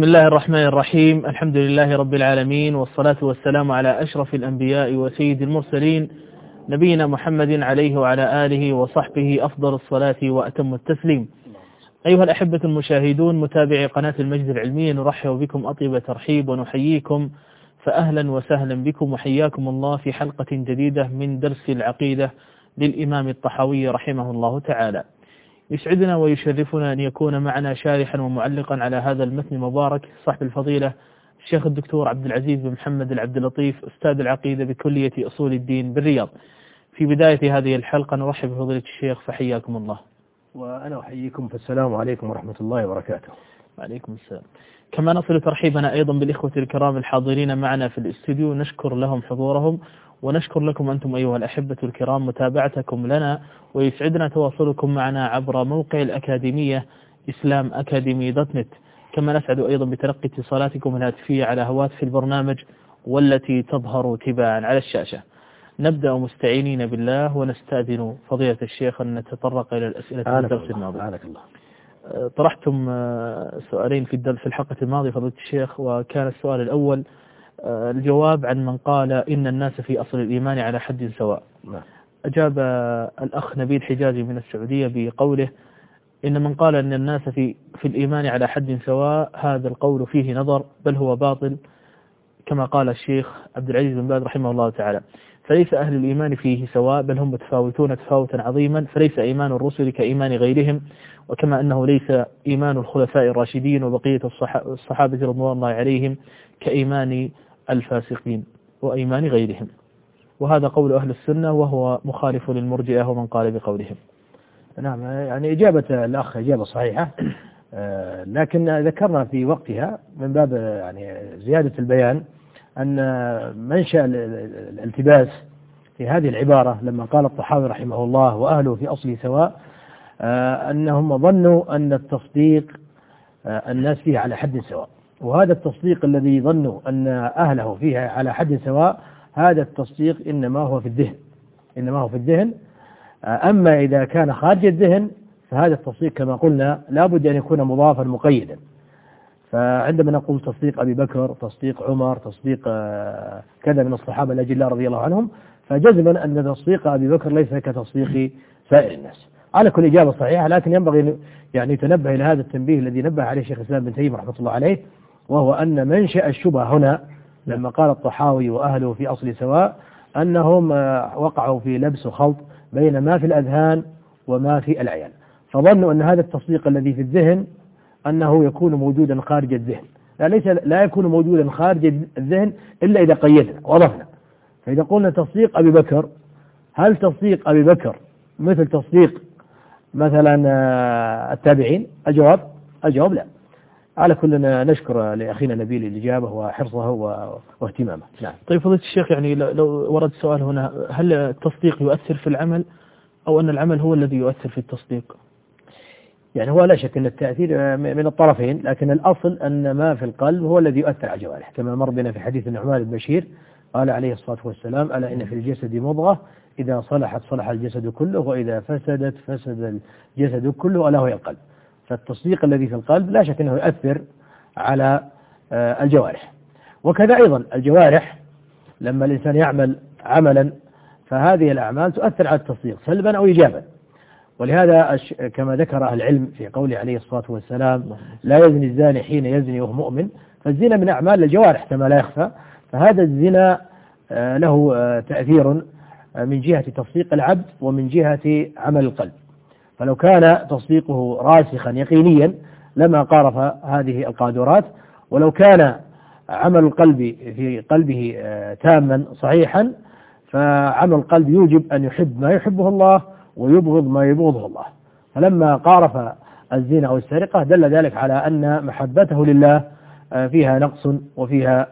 بسم الله الرحمن الرحيم. الحمد لله رب العالمين، والصلاة والسلام على أشرف الأنبياء وسيد المرسلين، نبينا محمد عليه وعلى آله وصحبه أفضل الصلاة وأتم التسليم. أيها الأحبة المشاهدون متابعي قناة المجد العلمية، نرحب بكم أطيب ترحيب ونحييكم، فأهلا وسهلا بكم وحياكم الله في حلقة جديدة من درس العقيدة للإمام الطحاوي رحمه الله تعالى. يسعدنا ويشرفنا أن يكون معنا شارحا ومعلقا على هذا المتن المبارك صاحب الفضيلة الشيخ الدكتور عبد العزيز بن محمد العبد اللطيف، أستاذ العقيدة بكلية أصول الدين بالرياض. في بداية هذه الحلقة نرحب بفضيلة الشيخ، فحياكم الله. وأنا أحييكم، فالسلام عليكم ورحمة الله وبركاته. وعليكم السلام. كما نصل ترحيبنا أيضا بالإخوة الكرام الحاضرين معنا في الاستوديو، نشكر لهم حضورهم ونشكر لكم أنتم أيها الأحبة الكرام متابعتكم لنا، ويسعدنا تواصلكم معنا عبر موقع الأكاديمية إسلام أكاديمي .net. كما نسعد أيضا بتلقي اتصالاتكم الهاتفية على هواتف البرنامج والتي تظهر تباعا على الشاشة. نبدأ مستعينين بالله ونستأذن فضيلة الشيخ أن نتطرق إلى الأسئلة في الدرس الماضي. طرحتم سؤالين في الحلقة الماضية فضيلة الشيخ، وكان السؤال الأول الجواب عن من قال إن الناس في أصل الإيمان على حد سواء. أجاب الأخ نبيل حجازي من السعودية بقوله إن من قال أن الناس في الإيمان على حد سواء هذا القول فيه نظر، بل هو باطل، كما قال الشيخ عبد العزيز بن باز رحمه الله تعالى. فليس أهل الإيمان فيه سواء، بل هم متفاوتون تفاوتا عظيما، فليس إيمان الرسل كإيمان غيرهم، وكما أنه ليس إيمان الخلفاء الراشدين وبقية الصحابة رضوان الله عليهم كإيمان الفاسقين وإيمان غيرهم. وهذا قول أهل السنة، وهو مخالف للمرجئة ومن قال بقولهم. نعم، يعني إجابة الأخ إجابة صحيحة، لكن ذكرنا في وقتها من باب يعني زيادة البيان أن منشأ الالتباس في هذه العبارة لما قال الطحاوي رحمه الله وأهله في أصل سواء، أنهم ظنوا أن التصديق الناس فيه على حد سواء، وهذا التصديق الذي ظنوا أن أهله فيها على حد سواء هذا التصديق إنما هو في الذهن. أما إذا كان خارج الذهن فهذا التصديق كما قلنا لابد أن يكون مضافا مقيدا. فعندما نقول تصديق أبي بكر، تصديق عمر، تصديق كذا من الصحابة الأجلاء رضي الله عنهم، فجزما أن تصديق أبي بكر ليس كتصديق سائر الناس. على كل إجابة صحيحة، لكن ينبغي يعني تنبه إلى هذا التنبيه الذي نبه عليه شيخ الإسلام بن تيمية رحمة الله عليه، وهو أن منشأ الشبهة هنا لما قال الطحاوي وأهله في أصل سواء أنهم وقعوا في لبس وخلط بين ما في الأذهان وما في العيان، فظنوا أن هذا التصديق الذي في الذهن أنه يكون موجودا خارج الذهن. لا يكون موجودا خارج الذهن إلا إذا قيدنا وضفنا. فإذا قلنا تصديق أبي بكر، هل تصديق أبي بكر مثل تصديق مثلا التابعين؟ الجواب لا. على كلنا نشكر لأخينا نبيل الإجابة وحرصه واهتمامه. نعم. طيب فضيلة الشيخ، يعني لو ورد سؤال هنا، هل التصديق يؤثر في العمل أو أن العمل هو الذي يؤثر في التصديق؟ يعني هو لا شك أن التأثير من الطرفين، لكن الأصل أن ما في القلب هو الذي يؤثر على الجوارح، كما مر بنا في حديث النعمان بن بشير قال عليه الصلاة والسلام: ألا إن في الجسد مضغة إذا صلحت صلح الجسد كله وإذا فسدت فسد الجسد كله ألا وهي القلب. فالتصديق الذي في القلب لا شك أنه يؤثر على الجوارح. وكذا أيضا الجوارح لما الإنسان يعمل عملا فهذه الأعمال تؤثر على التصديق سلبا أو إيجابا. ولهذا كما ذكر أهل العلم في قوله عليه الصلاة والسلام: لا يزني الزاني حين يزني وهو مؤمن. فالزنا من أعمال الجوارح كما لا يخفى، فهذا الزنا له تأثير من جهة تصديق العبد ومن جهة عمل القلب. فلو كان تصديقه راسخا يقينيا لما قارف هذه القادرات، ولو كان عمل القلب في قلبه تاما صحيحا فعمل القلب يوجب أن يحب ما يحبه الله ويبغض ما يبغضه الله. فلما قارف الزنا أو السرقة دل ذلك على أن محبته لله فيها نقص وفيها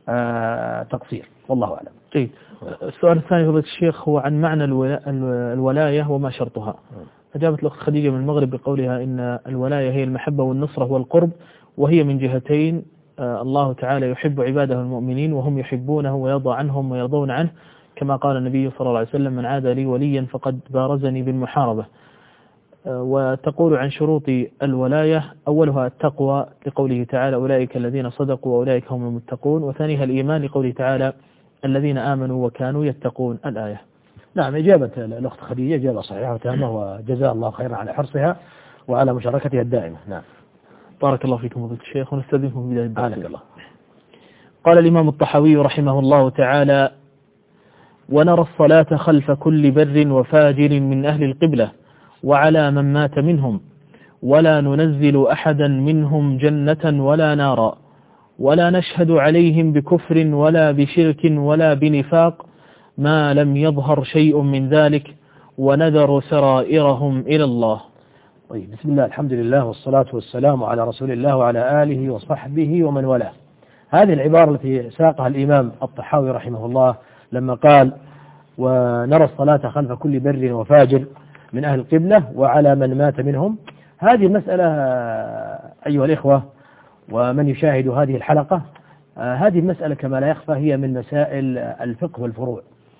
تقصير، والله أعلم. طيب، السؤال الثاني فضيلة الشيخ هو عن معنى الولاية وما شرطها. أجابت الأخت خديجة من المغرب بقولها إن الولاية هي المحبة والنصرة والقرب، وهي من جهتين: الله تعالى يحب عباده المؤمنين وهم يحبونه ويرضى عنهم ويرضون عنه، كما قال النبي صلى الله عليه وسلم: من عادى لي وليا فقد بارزني بالمحاربة. وتقول عن شروط الولاية أولها التقوى لقوله تعالى أولئك الذين صدقوا وأولئك هم المتقون، وثانيها الإيمان لقوله تعالى الذين آمنوا وكانوا يتقون الآية. نعم، إجابة الأخت خديجة إجابة صحيحة وتامة، وجزاء الله خيرا على حرصها وعلى مشاركتها الدائمة. نعم. بارك الله فيكم فضيلة الشيخ، ونستأذنكم في بداية الدرس. الله. قال الإمام الطحاوي رحمه الله تعالى: ونرى الصلاة خلف كل بر وفاجر من أهل القبلة وعلى من مات منهم، ولا ننزل أحدا منهم جنة ولا نارا، ولا نشهد عليهم بكفر ولا بشرك ولا بنفاق ما لم يظهر شيء من ذلك، ونذر سرائرهم إلى الله. طيب، بسم الله، الحمد لله، والصلاة والسلام على رسول الله وعلى آله وصحبه ومن والاه. هذه العبارة التي ساقها الإمام الطحاوي رحمه الله لما قال: ونرى الصلاة خلف كل بر وفاجر من أهل القبلة وعلى من مات منهم، هذه المسألة أيها الإخوة ومن يشاهد هذه الحلقة، هذه المسألة كما لا يخفى هي من مسائل الفقه والفروع.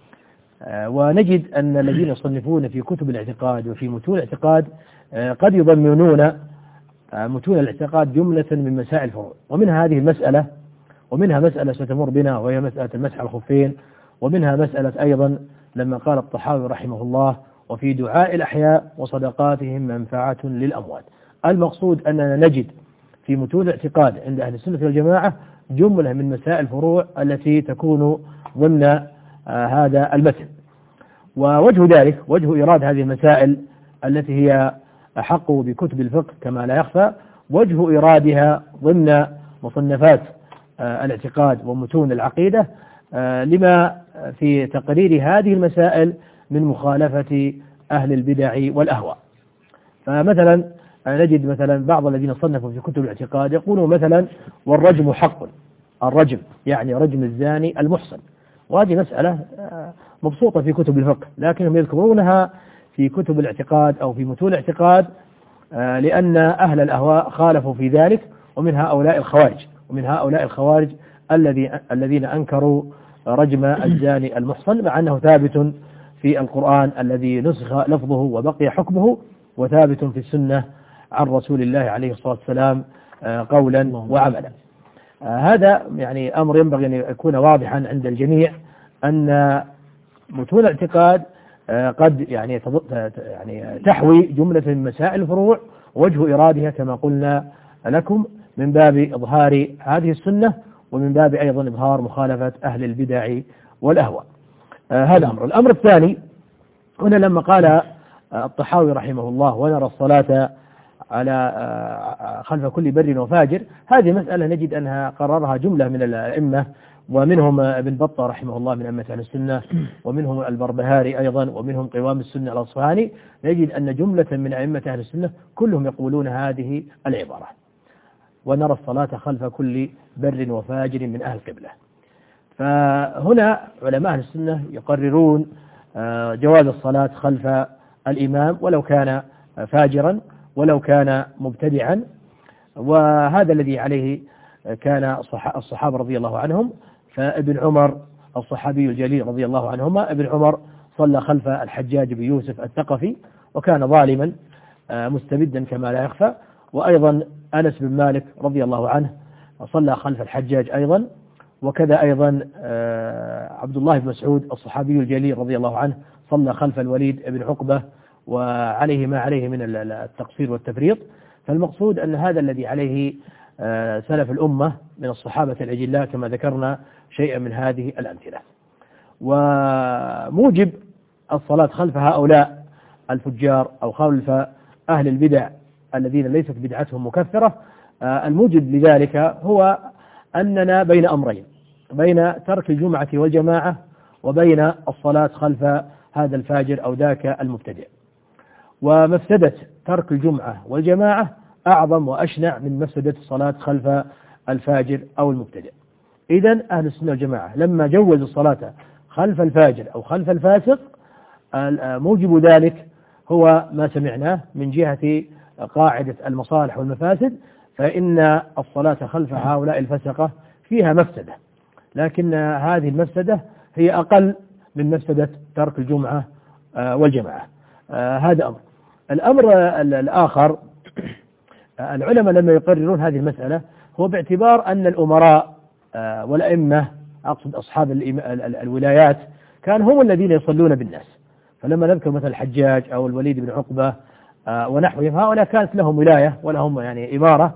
ونجد أن الذين يصنفون في كتب الاعتقاد وفي متون الاعتقاد قد يضمنون متون الاعتقاد جملة من مسائل الفروع، ومنها هذه المسألة، ومنها مسألة ستمر بنا وهي مسألة المسح على الخفين، ومنها مسألة أيضا لما قال الطحاوي رحمه الله: وفي دعاء الأحياء وصدقاتهم منفعة للأموات. المقصود أننا نجد في متون الاعتقاد عند أهل السنة والجماعة جملة من مسائل الفروع التي تكون ضمن هذا المتن. ووجه ذلك، وجه إيراد هذه المسائل التي هي أحق بكتب الفقه كما لا يخفى، وجه إيرادها ضمن مصنفات الاعتقاد ومتون العقيدة لما في تقرير هذه المسائل من مخالفة أهل البدع والأهواء. فمثلا نجد مثلا بعض الذين صنفوا في كتب الاعتقاد يقولون مثلا: والرجم حق، الرجم يعني رجم الزاني المحصن، وهذه مسألة مبسوطة في كتب الفقه، لكنهم يذكرونها في كتب الاعتقاد أو في متون الاعتقاد لأن أهل الأهواء خالفوا في ذلك، ومن هؤلاء الخوارج الذين أنكروا رجم الزاني المحصن، مع أنه ثابت في القرآن الذي نسخ لفظه وبقي حكمه، وثابت في السنة عن رسول الله عليه الصلاة والسلام قولا وعملا. هذا يعني أمر ينبغي أن يكون واضحا عند الجميع، أن متون الاعتقاد قد يعني تحوي جملة من مسائل الفروع، وجه إيرادها كما قلنا لكم من باب إظهار هذه السنة، ومن باب أيضا إظهار مخالفة أهل البدع والأهواء. هذا أمر. الأمر الثاني هنا لما قال الطحاوي رحمه الله: ونرى الصلاة على خلف كل بر وفاجر، هذه مسألة نجد أنها قررها جملة من الأئمة، ومنهم ابن بطة رحمه الله من أئمة أهل السنة، ومنهم البربهاري أيضا، ومنهم قوام السنة الأصفهاني. نجد أن جملة من أئمة أهل السنة كلهم يقولون هذه العبارة: ونرى الصلاة خلف كل بر وفاجر من أهل القبلة. فهنا علماء أهل السنة يقررون جواز الصلاة خلف الإمام ولو كان فاجرا ولو كان مبتدعا، وهذا الذي عليه كان الصحابة رضي الله عنهم. فابن عمر الصحابي الجليل رضي الله عنهما، ابن عمر صلى خلف الحجاج بن يوسف الثقفي وكان ظالما مستبدا كما لا يخفى، وأيضا أنس بن مالك رضي الله عنه صلى خلف الحجاج أيضا، وكذا أيضا عبد الله بن مسعود الصحابي الجليل رضي الله عنه صلى خلف الوليد بن عقبة، وعليه ما عليه من التقصير والتفريط. فالمقصود أن هذا الذي عليه سلف الأمة من الصحابة الأجلاء كما ذكرنا شيئا من هذه الأمثلة. وموجب الصلاة خلف هؤلاء الفجار أو خلف أهل البدع الذين ليست بدعتهم مكفرة، الموجب لذلك هو أننا بين أمرين: بين ترك الجمعة والجماعة، وبين الصلاة خلف هذا الفاجر أو ذاك المبتدع. ومفسدة ترك الجمعة والجماعة أعظم وأشنع من مفسدة الصلاة خلف الفاجر أو المبتدع. إذن أهل السنة والجماعة لما جوزوا الصلاة خلف الفاجر أو خلف الفاسق، موجب ذلك هو ما سمعناه من جهة قاعدة المصالح والمفاسد، فإن الصلاة خلف هؤلاء الفسقة فيها مفسدة، لكن هذه المفسدة هي أقل من مفسدة ترك الجمعة والجماعة. هذا أمر. الأمر الآخر، العلماء لما يقررون هذه المسألة هو باعتبار أن الأمراء والأئمة، أقصد أصحاب الولايات، كانوا هم الذين يصلون بالناس. فلما نذكر مثل الحجاج أو الوليد بن عقبة ونحوهم، هؤلاء كانت لهم ولاية ولهم يعني إمارة،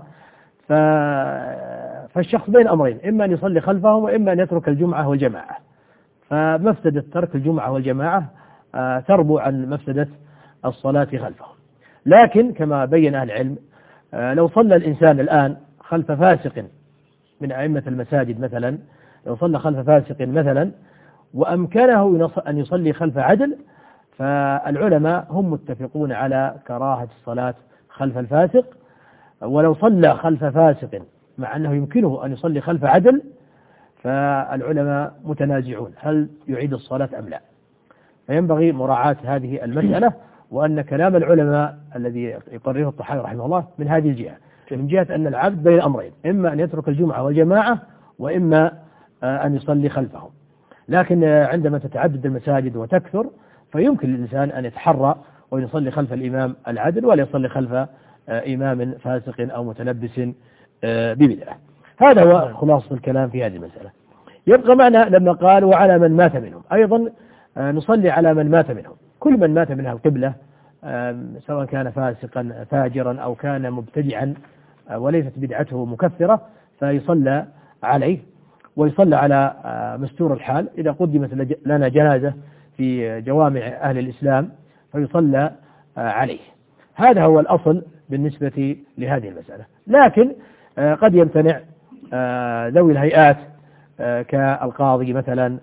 فالشخص بين أمرين، إما أن يصلي خلفهم وإما أن يترك الجمعة والجماعة. فمفسدة ترك الجمعة والجماعة تربو عن مفسدة الصلاة خلفهم. لكن كما بين أهل العلم، لو صلى الإنسان الآن خلف فاسق من أئمة المساجد مثلا، لو صلى خلف فاسق مثلا وأمكنه أن يصلي خلف عدل، فالعلماء هم متفقون على كراهة الصلاة خلف الفاسق. ولو صلى خلف فاسق مع أنه يمكنه أن يصلي خلف عدل، فالعلماء متنازعون هل يعيد الصلاة أم لا. فينبغي مراعاة هذه المسألة، وأن كلام العلماء الذي يقرره الطحاوي رحمه الله من هذه الجهة، من جهة أن العبد بين أمرين، إما أن يترك الجمعة والجماعة وإما أن يصلي خلفهم. لكن عندما تتعدد المساجد وتكثر، فيمكن للإنسان أن يتحرى ويصلي خلف الإمام العدل ولا يصلي خلف إمام فاسق أو متلبس ببدعة. هذا هو خلاصة الكلام في هذه المسألة. يبقى معنا لما قال وعلى من مات منهم، أيضا نصلي على من مات منهم، كل من مات منها القبلة، سواء كان فاسقا فاجرا أو كان مبتدعا وليست بدعته مكفرة، فيصلى عليه ويصلى على مستور الحال. إذا قدمت لنا جنازة في جوامع أهل الإسلام فيصلى عليه. هذا هو الأصل بالنسبة لهذه المسألة. لكن قد يمتنع ذوي الهيئات كالقاضي مثلا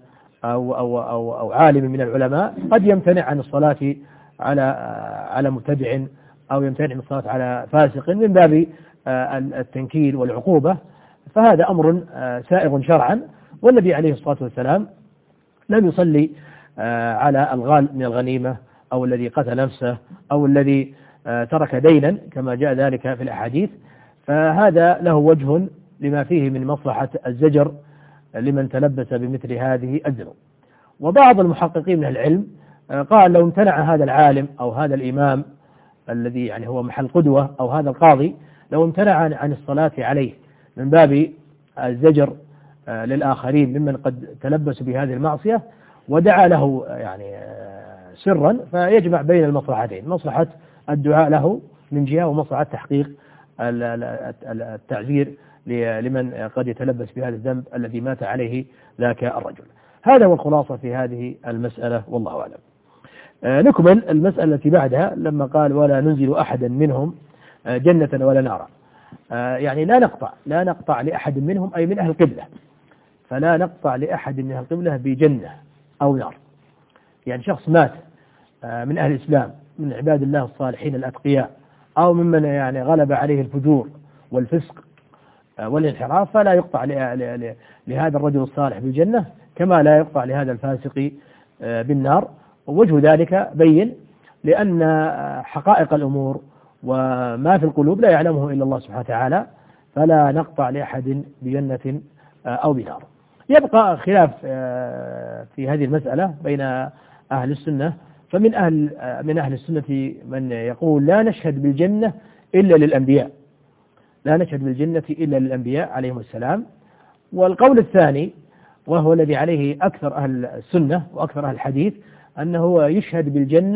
أو عالم من العلماء، قد يمتنع عن الصلاة على مبتدع أو يمتنع من الصلاة على فاسق من باب التنكيل والعقوبة. فهذا أمر سائغ شرعا، والنبي عليه الصلاة والسلام لم يصلي على الغال من الغنيمة أو الذي قتل نفسه أو الذي ترك دينا كما جاء ذلك في الأحاديث. فهذا له وجه لما فيه من مصلحة الزجر لمن تلبس بمثل هذه الذنوب. وبعض المحققين من العلم قال لو امتنع هذا العالم أو هذا الإمام الذي يعني هو محل قدوة أو هذا القاضي، لو امتنع عن الصلاة عليه من باب الزجر للآخرين ممن قد تلبسوا بهذه المعصية، ودعا له يعني سرا، فيجمع بين المصلحتين، مصلحة الدعاء له من جهة ومصلحة تحقيق التعذير لمن قد يتلبس بهذا الذنب الذي مات عليه ذاك الرجل. هذا هو الخلاصة في هذه المسألة، والله أعلم. نكمل المسألة التي بعدها لما قال ولا ننزل أحدا منهم جنة ولا نارا. يعني لا نقطع لأحد منهم أي من أهل القبلة، فلا نقطع لأحد من أهل القبلة بجنة أو نار. يعني شخص مات من أهل الإسلام من عباد الله الصالحين الأتقياء أو ممن يعني غلب عليه الفجور والفسق والانحراف، فلا يقطع لهذا الرجل الصالح بالجنة كما لا يقطع لهذا الفاسق بالنار. ووجه ذلك بين، لأن حقائق الأمور وما في القلوب لا يعلمه إلا الله سبحانه وتعالى، فلا نقطع لأحد بجنة أو بنار. يبقى خلاف في هذه المسألة بين أهل السنة، فمن أهل السنة من يقول لا نشهد بالجنة إلا للأنبياء، لا نشهد بالجنة إلا للأنبياء عليهم السلام. والقول الثاني وهو الذي عليه أكثر أهل السنة وأكثر أهل الحديث، أنه يشهد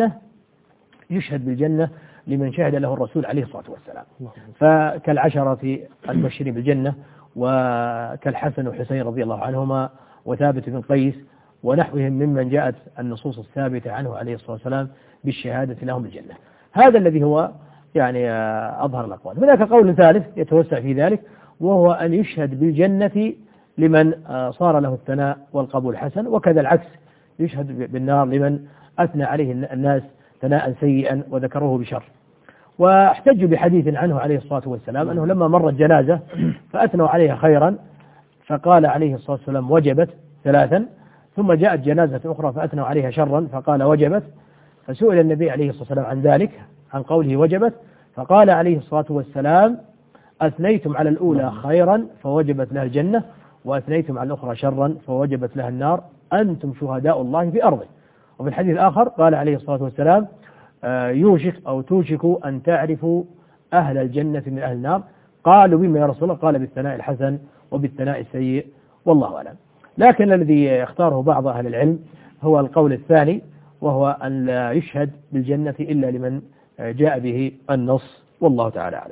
بالجنة لمن شهد له الرسول عليه الصلاة والسلام، فكالعشرة المبشرين بالجنة وكالحسن وحسين رضي الله عنهما وثابت بن قيس ونحوهم ممن جاءت النصوص الثابتة عنه عليه الصلاة والسلام بالشهادة لهم بالجنة. هذا الذي هو يعني أظهر الأقوال. هناك قول ثالث يتوسع في ذلك، وهو أن يشهد بالجنة لمن صار له الثناء والقبول الحسن، وكذا العكس يشهد بالنار لمن أثنى عليه الناس ثناء سيئا وذكروه بشر. واحتجوا بحديث عنه عليه الصلاة والسلام أنه لما مرت جنازة فأثنوا عليها خيرا فقال عليه الصلاة والسلام وجبت ثلاثا، ثم جاءت جنازة أخرى فأثنوا عليها شرا فقال وجبت، فسئل النبي عليه الصلاة والسلام عن ذلك عن قوله وجبت، فقال عليه الصلاة والسلام أثنيتم على الأولى خيرا فوجبت لها الجنة، وأثنيتم على الأخرى شرا فوجبت لها النار، أنتم شهداء الله في أرضه. وفي الحديث الآخر قال عليه الصلاة والسلام يوشك أو توشك أن تعرفوا أهل الجنة من أهل النار. قالوا بما يا رسول الله؟ قال بالثناء الحسن وبالثناء السيء، والله أعلم. لكن الذي اختاره بعض أهل العلم هو القول الثاني، وهو أن لا يشهد بالجنة إلا لمن جاء به النص، والله تعالى أعلم.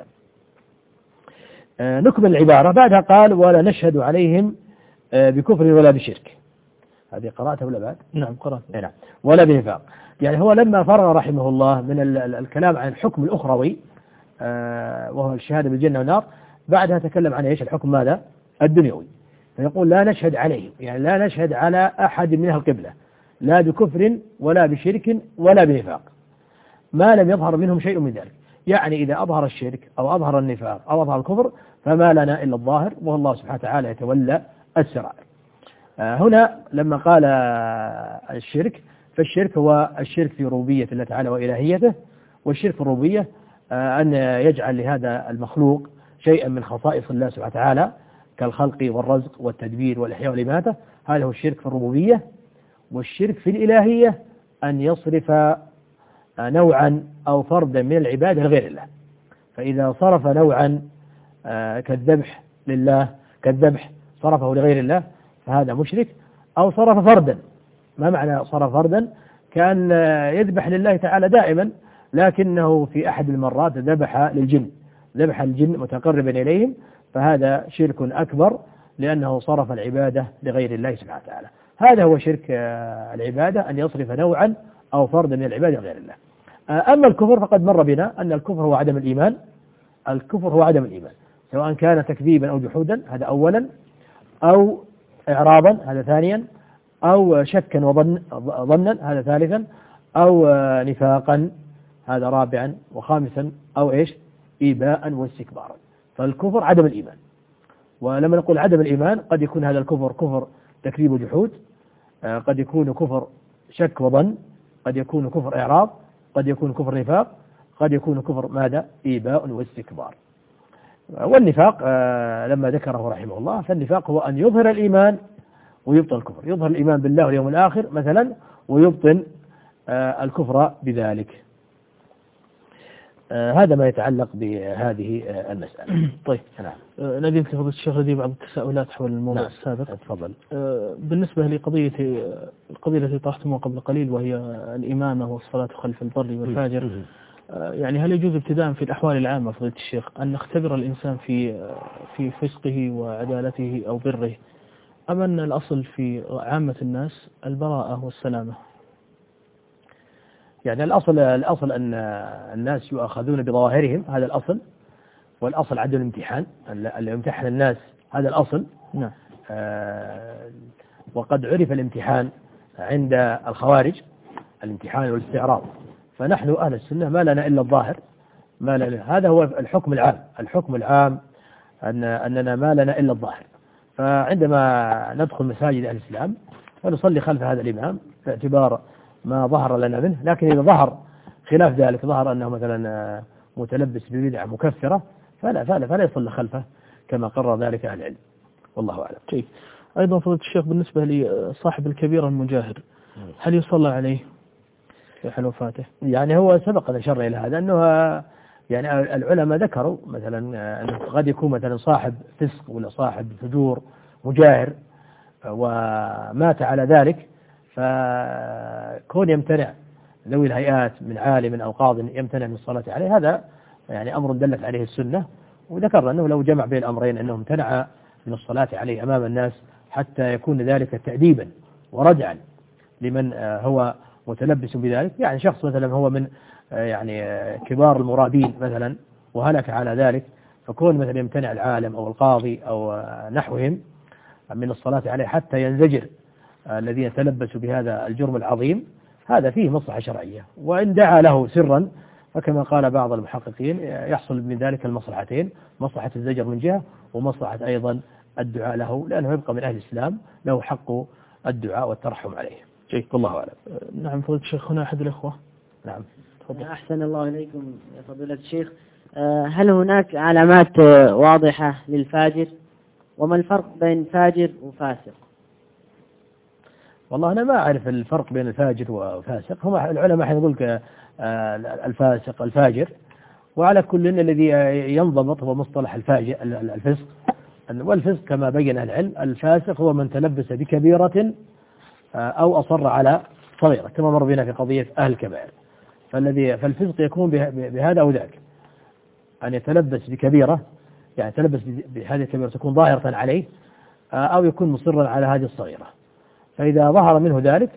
نكمل العبارة بعدها. قال ولا نشهد عليهم بكفر ولا بشرك. هذه قراءته ولا بعد؟ نعم قرأت. نعم. ولا بنفاق. يعني هو لما فرغ رحمه الله من الكلام عن الحكم الأخروي وهو الشهادة بالجنة والنار، بعدها تكلم عن ايش؟ الحكم ماذا؟ الدنيوي. فيقول لا نشهد عليهم، يعني لا نشهد على أحد من أهل القبلة لا بكفر ولا بشرك ولا بنفاق ما لم يظهر منهم شيء من ذلك. يعني إذا أظهر الشرك أو أظهر النفاق أو أظهر الكفر فما لنا إلا الظاهر، والله سبحانه وتعالى يتولى السرائر. هنا لما قال الشرك، فالشرك هو الشرك في ربوبية الله تعالى وإلهيته. والشرك في الربوبية أن يجعل لهذا المخلوق شيئا من خصائص الله سبحانه وتعالى كالخلق والرزق والتدبير والإحياء والإماتة، هذا هو الشرك في الربوبية. والشرك في الإلهية أن يصرف نوعا أو فردا من العبادة لغير الله. فإذا صرف نوعا كالذبح لله، كالذبح صرفه لغير الله فهذا مشرك. أو صرف فردا. ما معنى صرف فردا؟ كان يذبح لله تعالى دائما، لكنه في أحد المرات ذبح للجن، ذبح الجن متقربا إليهم، فهذا شرك أكبر لأنه صرف العبادة لغير الله سبحانه وتعالى. هذا هو شرك العبادة، أن يصرف نوعا أو فردا من العبادة لغير الله. أما الكفر فقد مر بنا أن الكفر هو عدم الإيمان. الكفر هو عدم الإيمان، سواء كان تكذيبا أو جحودا، هذا أولا، أو إعراضا، هذا ثانيا، أو شكا وظنا، هذا ثالثا، أو نفاقا، هذا رابعا، وخامسا أو إيش؟ إيباء واستكبارا. فالكفر عدم الإيمان. ولما نقول عدم الإيمان قد يكون هذا الكفر كفر تكذيب وجحود، قد يكون كفر شك وظن، قد يكون كفر إعراض، قد يكون كفر نفاق، قد يكون كفر ماذا؟ إيباء واستكبار. والنفاق لما ذكره رحمه الله، فالنفاق هو أن يظهر الإيمان ويبطل الكفر، يظهر الإيمان بالله واليوم الآخر مثلا ويبطن الكفر بذلك. هذا ما يتعلق بهذه المسألة. طيب نعم. نديم فضيلة الشيخ لدي بعض التساؤلات حول الموضوع السابق. تفضل. بالنسبة لقضية القضية التي طرحتموها قبل قليل، وهي الإمامة والصلاة خلف البر والفاجر، يعني هل يجوز ابتداء في الأحوال العامة فضيلة الشيخ أن نختبر الإنسان في فسقه وعدالته أو بره، أم أن الأصل في عامة الناس البراءة والسلامة؟ يعني الأصل أن الناس يؤخذون بظواهرهم، هذا الأصل. والأصل عدم الامتحان، اللي يمتحن الناس، هذا الأصل. نعم. وقد عرف الامتحان عند الخوارج، الامتحان والاستعراض. فنحن أهل السنة ما لنا إلا الظاهر، ما لنا. هذا هو الحكم العام. الحكم العام أننا ما لنا إلا الظاهر. فعندما ندخل مساجد أهل الإسلام فنصلي خلف هذا الإمام باعتبار ما ظهر لنا منه. لكن إذا ظهر خلاف ذلك، ظهر أنه مثلا متلبس ببدعة مكفرة، فلا يصلي خلفه كما قرر ذلك أهل العلم، والله أعلم. طيب. أيضا فضيلة الشيخ بالنسبة لصاحب الكبيرة المجاهر، هل يصلى عليه في حال وفاته؟ يعني هو سبق أن أشرنا إلى هذا، أنه يعني العلماء ذكروا مثلا أنه قد يكون مثلا صاحب فسق ولا صاحب فجور مجاهر ومات على ذلك، فكون يمتنع ذوي الهيئات من عالم أو قاض يمتنع من الصلاة عليه، هذا يعني أمر دلت عليه السنة. وذكرنا أنه لو جمع بين الأمرين أنه امتنع من الصلاة عليه أمام الناس حتى يكون ذلك تأديبا وردعا لمن هو متلبس بذلك. يعني شخص مثلا هو من يعني كبار المرابين مثلا وهلك على ذلك، فكون مثلا يمتنع العالم أو القاضي أو نحوهم من الصلاة عليه حتى ينزجر الذين تلبسوا بهذا الجرم العظيم، هذا فيه مصلحة شرعية. وإن دعا له سرا فكما قال بعض المحققين يحصل من ذلك المصلحتين، مصلحة الزجر من جهة ومصلحة أيضا الدعاء له، لأنه يبقى من أهل الإسلام له حق الدعاء والترحم عليه. جيد، والله أعلم. نعم فضيلة الشيخ، هنا أحد الأخوة. نعم تفضل. أحسن الله إليكم يا فضيلة الشيخ. هل هناك علامات واضحة للفاجر؟ وما الفرق بين فاجر وفاسق؟ والله أنا ما أعرف الفرق بين الفاجر وفاسق. هم العلماء حين يقول الفاسق الفاجر. وعلى كل الذي ينضبط هو مصطلح الفسق. والفسق كما بين العلم الفاسق هو من تلبس بكبيرة أو أصر على صغيرة، كما مر بنا في قضية أهل الكبائر. فالفسق يكون بهذا أو ذاك، أن يتلبس بكبيرة، يعني يتلبس بهذه الكبيرة تكون ظاهرة عليه، أو يكون مصرا على هذه الصغيرة. فإذا ظهر منه ذلك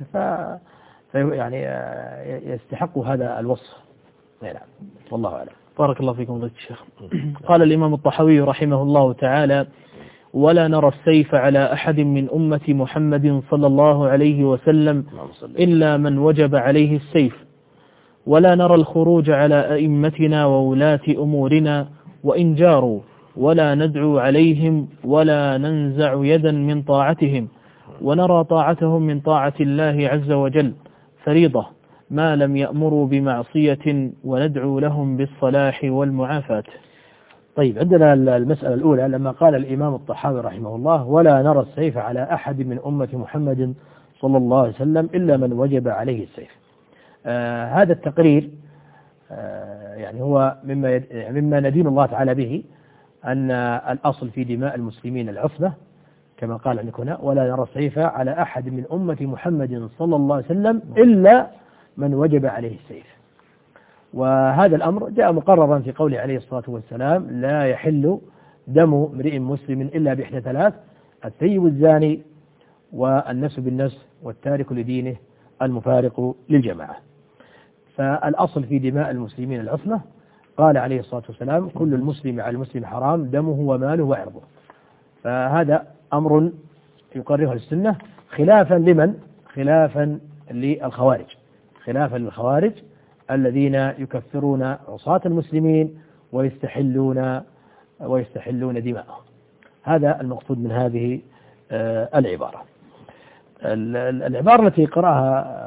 يعني يستحق هذا الوصف. نعم، والله أعلم. بارك الله فيكم فضيلة الشيخ. قال الإمام الطحاوي رحمه الله تعالى: ولا نرى السيف على أحد من أمة محمد صلى الله عليه وسلم إلا من وجب عليه السيف، ولا نرى الخروج على أئمتنا وولاة أمورنا وإن جاروا، ولا ندعو عليهم ولا ننزع يدا من طاعتهم، ونرى طاعتهم من طاعة الله عز وجل فريضة ما لم يأمروا بمعصية، وندعو لهم بالصلاح والمعافاة. طيب، عندنا المسألة الأولى لما قال الإمام الطحاوي رحمه الله: ولا نرى السيف على أحد من أمة محمد صلى الله عليه وسلم إلا من وجب عليه السيف. هذا التقرير يعني هو مما ندين الله تعالى به، أن الأصل في دماء المسلمين العصمة كما قال عندك هنا: ولا نرى السيف على أحد من أمة محمد صلى الله عليه وسلم إلا من وجب عليه السيف. وهذا الأمر جاء مقررا في قوله عليه الصلاة والسلام: لا يحل دم امرئ مسلم إلا بإحدى ثلاث: الثيب الزاني، والنفس بالنفس، والتارك لدينه، المفارق للجماعة. فالأصل في دماء المسلمين العصمة. قال عليه الصلاة والسلام: كل المسلم على المسلم حرام دمه وماله وعرضه. فهذا أمر يقرره السنة، خلافا لمن؟ خلافا للخوارج، خلافا للخوارج الذين يكفرون عصاة المسلمين ويستحلون دماءهم. هذا المقصود من هذه العبارة. العبارة التي قرأها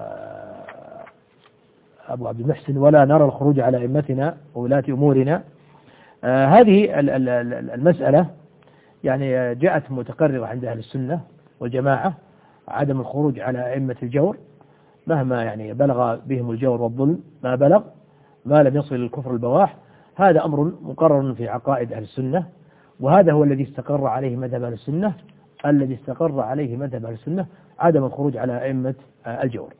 أبو عبد المحسن: ولا نرى الخروج على أئمتنا وولاة أمورنا، هذه المسألة يعني جاءت متقررة عند أهل السنة والجماعة، عدم الخروج على أئمة الجور مهما يعني بلغ بهم الجور والظلم ما بلغ، ما لم يصل للكفر البواح. هذا أمر مقرر في عقائد أهل السنة، وهذا هو الذي استقر عليه مذهب أهل السنة. الذي استقر عليه مذهب أهل السنة عدم الخروج على أئمة الجور.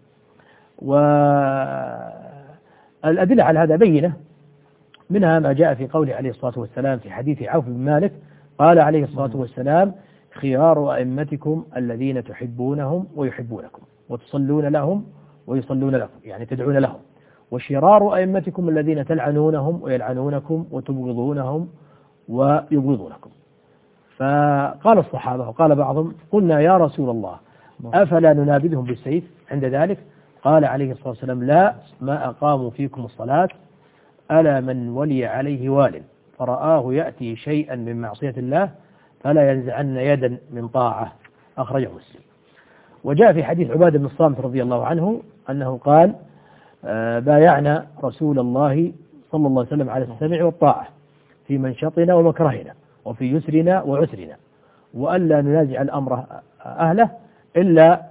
والأدلة على هذا بينة، منها ما جاء في قوله عليه الصلاة والسلام في حديث عوف بن مالك: قال عليه الصلاة والسلام: خيار أئمتكم الذين تحبونهم ويحبونكم، وتصلون لهم ويصلون لكم، يعني تدعون لهم، وشرار أئمتكم الذين تلعنونهم ويلعنونكم وتبغضونهم ويبغضونكم. فقال الصحابة وقال بعضهم: قلنا يا رسول الله أفلا ننابذهم بالسيف عند ذلك؟ قال عليه الصلاة والسلام: لا، ما أقاموا فيكم الصلاة ألا من ولي عليه وال فرآه يأتي شيئا من معصية الله فلا ينزعن يدا من طاعة. أخرجه مسلم. وجاء في حديث عبادة بن الصامت رضي الله عنه أنه قال: بايعنا رسول الله صلى الله عليه وسلم على السمع والطاعة في منشطنا ومكرهنا وفي يسرنا وعسرنا، وألا ننازع الأمر أهله إلا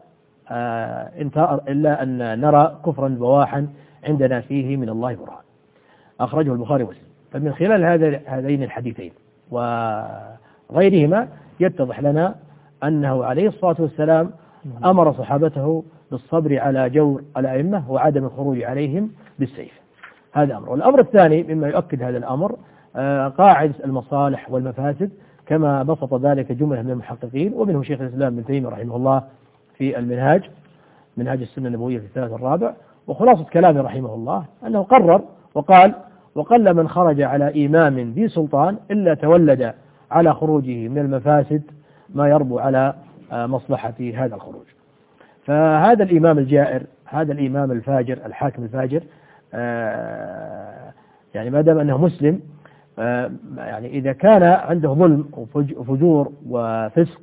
أن نرى كفرا بواحا عندنا فيه من الله برهان. أخرجه البخاري ومسلم. فمن خلال هذين الحديثين وغيرهما يتضح لنا أنه عليه الصلاة والسلام أمر صحابته بالصبر على جور الأئمة وعدم الخروج عليهم بالسيف. هذا أمر. والأمر الثاني مما يؤكد هذا الأمر قاعدة المصالح والمفاسد، كما بسط ذلك جملة من المحققين، ومنه شيخ الإسلام ابن تيمية رحمه الله في منهاج السنة النبوية في الثالث الرابع. وخلاصة كلامه رحمه الله أنه قرر وقال: وقل من خرج على إمام ذي سلطان إلا تولد على خروجه من المفاسد ما يربو على مصلحة هذا الخروج. فهذا الإمام الجائر، هذا الإمام الفاجر، الحاكم الفاجر، يعني ما دام أنه مسلم، يعني إذا كان عنده ظلم وفجور وفسق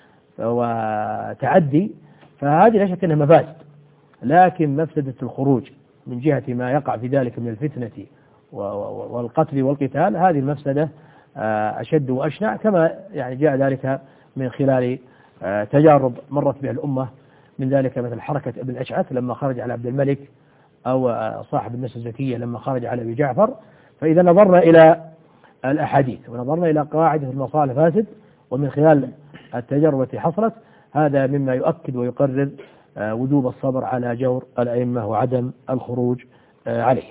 وتعدي فهذه لا شك أنها مفاسد، لكن مفسدة الخروج من جهة ما يقع في ذلك من الفتنة والقتل والقتال، هذه المفسدة أشد وأشنع، كما يعني جاء ذلك من خلال تجارب مرت بها الأمة، من ذلك مثل حركة ابن الأشعث لما خرج على عبد الملك أو صاحب النفس الزكية لما خرج على أبي جعفر. فإذا نظرنا إلى الأحاديث ونظرنا إلى قواعد المصالح فاسد، ومن خلال التجربة التي حصلت، هذا مما يؤكد ويقرر وجوب الصبر على جور الأئمة وعدم الخروج عليهم.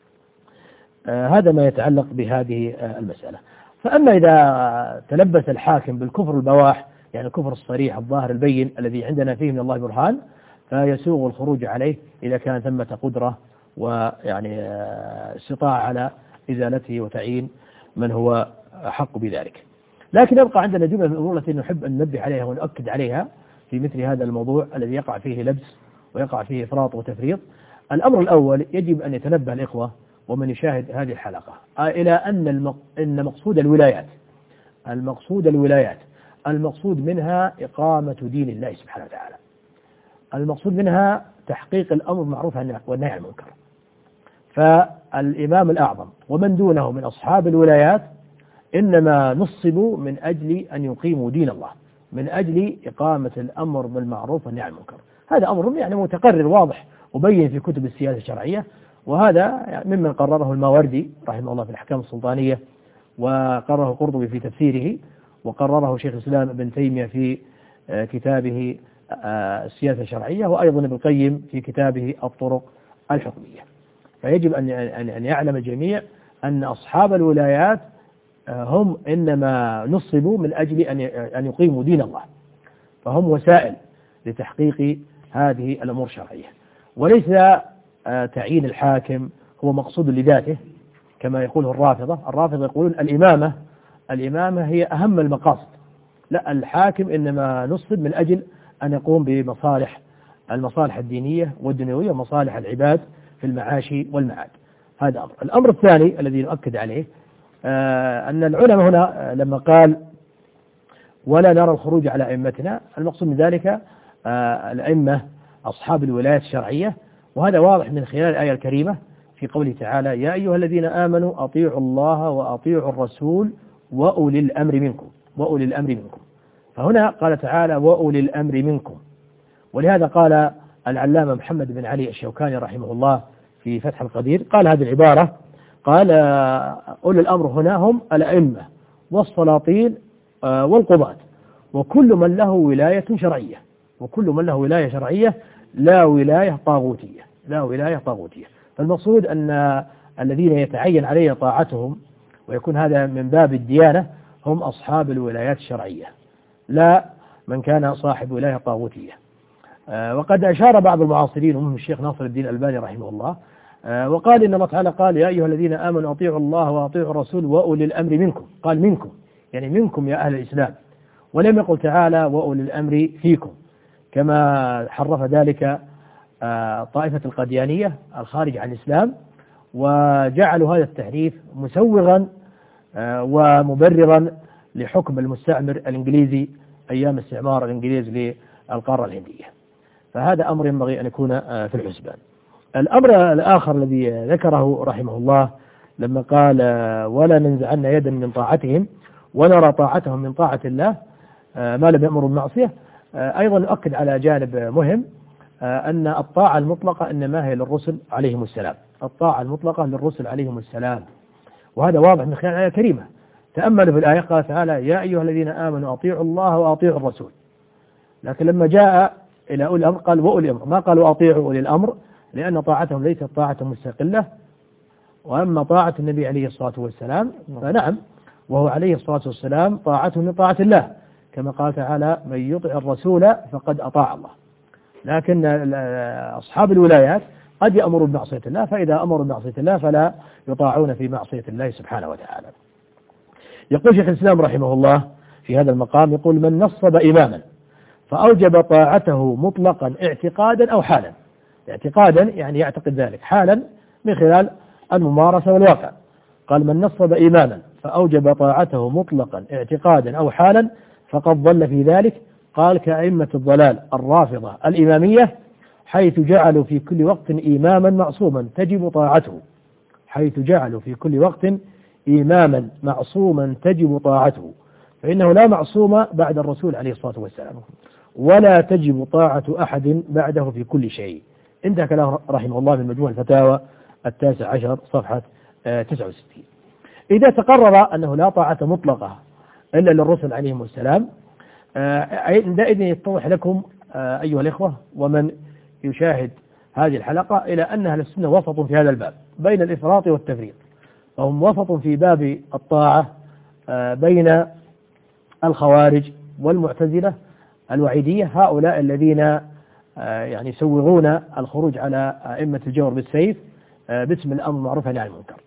هذا ما يتعلق بهذه المسألة. فأما إذا تلبس الحاكم بالكفر البواح، يعني الكفر الصريح الظاهر البين الذي عندنا فيه من الله برهان، فيسوغ الخروج عليه إذا كان ثمة قدرة ويعني استطاعة على إزالته وتعيين من هو حق بذلك. لكن يبقى عندنا جملة من الأمور التي نحب أن ننبه عليها ونؤكد عليها في مثل هذا الموضوع الذي يقع فيه لبس ويقع فيه إفراط وتفريط. الأمر الأول، يجب أن يتنبه الإخوة ومن يشاهد هذه الحلقة إلى أن مقصود الولايات المقصود منها إقامة دين الله سبحانه وتعالى، المقصود منها تحقيق الأمر بالمعروف والنهي عن المنكر. فالإمام الأعظم ومن دونه من أصحاب الولايات إنما نصبوا من أجل أن يقيموا دين الله، من أجل إقامة الأمر بالمعروف والنهي عن المنكر. هذا أمر يعني متقرر واضح وبين في كتب السياسة الشرعية، وهذا ممن قرره الماوردي رحمه الله في الأحكام السلطانية، وقرره قرطبي في تفسيره، وقرره شيخ الإسلام ابن تيمية في كتابه السياسة الشرعية، وأيضا ابن القيم في كتابه الطرق الحكمية. فيجب أن يعلم الجميع أن أصحاب الولايات هم إنما نصبوا من أجل أن يقيموا دين الله، فهم وسائل لتحقيق هذه الأمور الشرعية، وليس تعيين الحاكم هو مقصود لذاته كما يقوله الرافضة يقولون الإمامة هي أهم المقاصد. لا، الحاكم إنما نصب من أجل أن يقوم المصالح الدينية والدنيوية ومصالح العباد في المعاش والمعاد. هذا أمر. الأمر الثاني الذي نؤكد عليه أن العلماء هنا لما قال ولا نرى الخروج على أئمتنا، المقصود من ذلك الأئمة أصحاب الولايات الشرعية، وهذا واضح من خلال الآية الكريمة في قوله تعالى يا أيها الذين آمنوا أطيعوا الله وأطيعوا الرسول وأولي الأمر منكم. فهنا قال تعالى وأولي الأمر منكم، ولهذا قال العلامة محمد بن علي الشوكاني رحمه الله في فتح القدير قال هذه العبارة، قال أولي الأمر هنا هم الأئمة والسلاطين والقضاة وكل من له ولاية شرعية لا ولاية طاغوتية. فالمقصود أن الذين يتعين عليه طاعتهم ويكون هذا من باب الديانة هم أصحاب الولايات الشرعية، لا من كان صاحب ولاية طاغوتية. وقد أشار بعض المعاصرين ومنهم الشيخ ناصر الدين الألباني رحمه الله وقال إن الله تعالى قال يا أيها الذين آمنوا أطيعوا الله وأطيعوا الرسول وأولي الأمر منكم، قال منكم يعني منكم يا أهل الإسلام، ولم يقل تعالى وأولي الأمر فيكم كما حرف ذلك طائفة القديانية الخارج عن الإسلام، وجعلوا هذا التحريف مسوغا ومبررا لحكم المستعمر الإنجليزي أيام استعمار الإنجليز للقارة الهندية. فهذا أمر ينبغي أن يكون في الحسبان. الأمر الآخر الذي ذكره رحمه الله لما قال ولا ننزعن يدا من طاعتهم ونرى طاعتهم من طاعة الله ما لم يأمروا بالمعصية، أيضا نؤكد على جانب مهم أن الطاعة المطلقة إنما هي للرسل عليهم السلام، الطاعة المطلقة للرسل عليهم السلام، وهذا واضح من خلال الآية الكريمة. تأملوا في الآية قال تعالى يا أيها الذين آمنوا أطيعوا الله وأطيعوا الرسول، لكن لما جاء إلى أولي الأمر قال وأولي الأمر، ما قالوا أطيعوا أولي الأمر لأن طاعتهم ليست طاعة مستقلة، وأما طاعة النبي عليه الصلاة والسلام فنعم، وهو عليه الصلاة والسلام طاعته من طاعة الله كما قال تعالى من يطع الرسول فقد أطاع الله. لكن أصحاب الولايات قد يأمروا بمعصية الله، فإذا أمروا بمعصية الله فلا يطاعون في معصية الله سبحانه وتعالى. يقول شيخ الإسلام رحمه الله في هذا المقام يقول من نصب إماما فأوجب طاعته مطلقا اعتقادا أو حالا، اعتقادا يعني يعتقد ذلك، حالا من خلال الممارسة والواقع. قال من نصب إماما فأوجب طاعته مطلقا اعتقادا أو حالا فقد ضل في ذلك. قال كأئمة الضلال الرافضة الإمامية حيث جعلوا في كل وقت إماما معصوما تجب طاعته، حيث جعلوا في كل وقت إماما معصوما تجب طاعته، فإنه لا معصوم بعد الرسول عليه الصلاة والسلام ولا تجب طاعة أحد بعده في كل شيء، انتهى كلام رحمه الله من مجموع الفتاوى 19 صفحة 69. إذا تقرر أنه لا طاعة مطلقة إلا للرسل عليهم السلام، عندئذ يتضح لكم أيها الإخوة ومن يشاهد هذه الحلقة إلى أن أهل السنة وسط في هذا الباب بين الإفراط والتفريط، فهم وسط في باب الطاعة بين الخوارج والمعتزلة الوعيدية، هؤلاء الذين يعني يسوغون الخروج على أئمة الجور بالسيف باسم الأمر بالمعروف والنهي عن المنكر،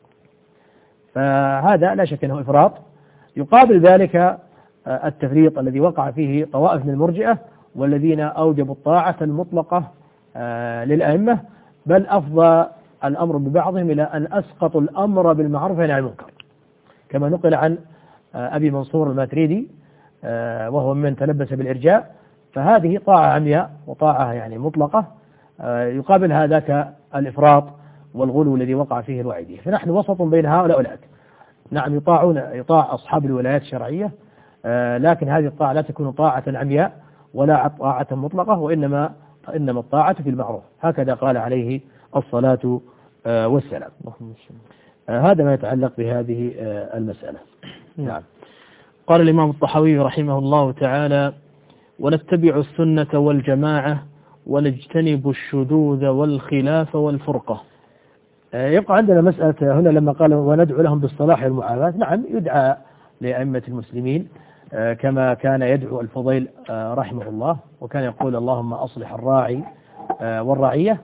فهذا لا شك أنه إفراط. يقابل ذلك التفريط الذي وقع فيه طوائف من المرجئة والذين أوجبوا الطاعة المطلقة للأئمة، بل أفضى الأمر ببعضهم إلى أن أسقطوا الأمر بالمعروف والنهي عن المنكر، كما نقل عن أبي منصور الماتريدي وهو من تلبس بالإرجاء، فهذه طاعة عمياء وطاعة يعني مطلقة، يقابل هذاك الإفراط والغلو الذي وقع فيه الوعيدية. فنحن وسط بين هؤلاء والآت. نعم يطاع أصحاب الولايات الشرعية، لكن هذه الطاعة لا تكون طاعة عمياء ولا طاعة مطلقة، وإنما الطاعة في المعروف، هكذا قال عليه الصلاة والسلام. هذا ما يتعلق بهذه المسألة. نعم. قال الإمام الطحاوي رحمه الله تعالى: ونتبع السنة والجماعة ونجتنب الشذوذ والخلاف والفرقة. يبقى عندنا مسألة هنا لما قال وندعو لهم بالصلاح والمعافاة، نعم يدعى لأئمة المسلمين كما كان يدعو الفضيل رحمه الله، وكان يقول اللهم أصلح الراعي والرعية،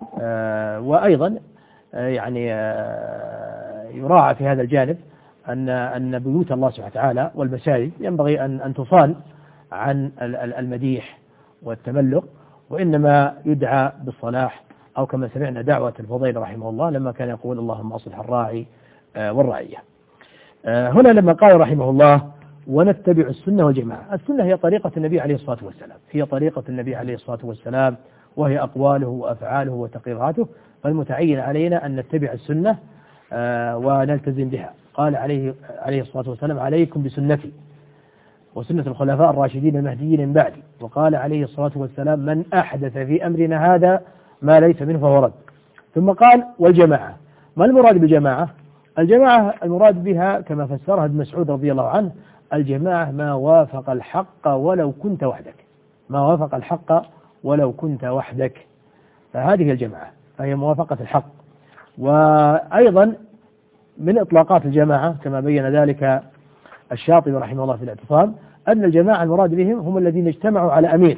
وأيضا يعني يراعى في هذا الجانب أن بيوت الله سبحانه وتعالى والمساجد ينبغي أن تصان عن المديح والتملق، وإنما يدعى بالصلاح، أو كما سمعنا دعوة الفضيل رحمه الله لما كان يقول اللهم أصلح الراعي والرعية. هنا لما قال رحمه الله ونتبع السنة والجماعة، السنة هي طريقة النبي عليه الصلاة والسلام، هي طريقة النبي عليه الصلاة والسلام، وهي أقواله وأفعاله وتقريراته، فالمتعين علينا أن نتبع السنة ونلتزم بها. قال عليه الصلاة والسلام عليكم بسنتي وسنة الخلفاء الراشدين المهديين من بعدي، وقال عليه الصلاة والسلام من أحدث في أمرنا هذا ما ليس منه فهو رد. ثم قال والجماعة. ما المراد بالجماعة؟ الجماعة المراد بها كما فسرها ابن مسعود رضي الله عنه: الجماعة ما وافق الحق ولو كنت وحدك، ما وافق الحق ولو كنت وحدك، فهذه الجماعة، فهي موافقة الحق. وأيضا من إطلاقات الجماعة كما بين ذلك الشاطبي رحمه الله في الاعتصام أن الجماعة المراد بهم هم الذين اجتمعوا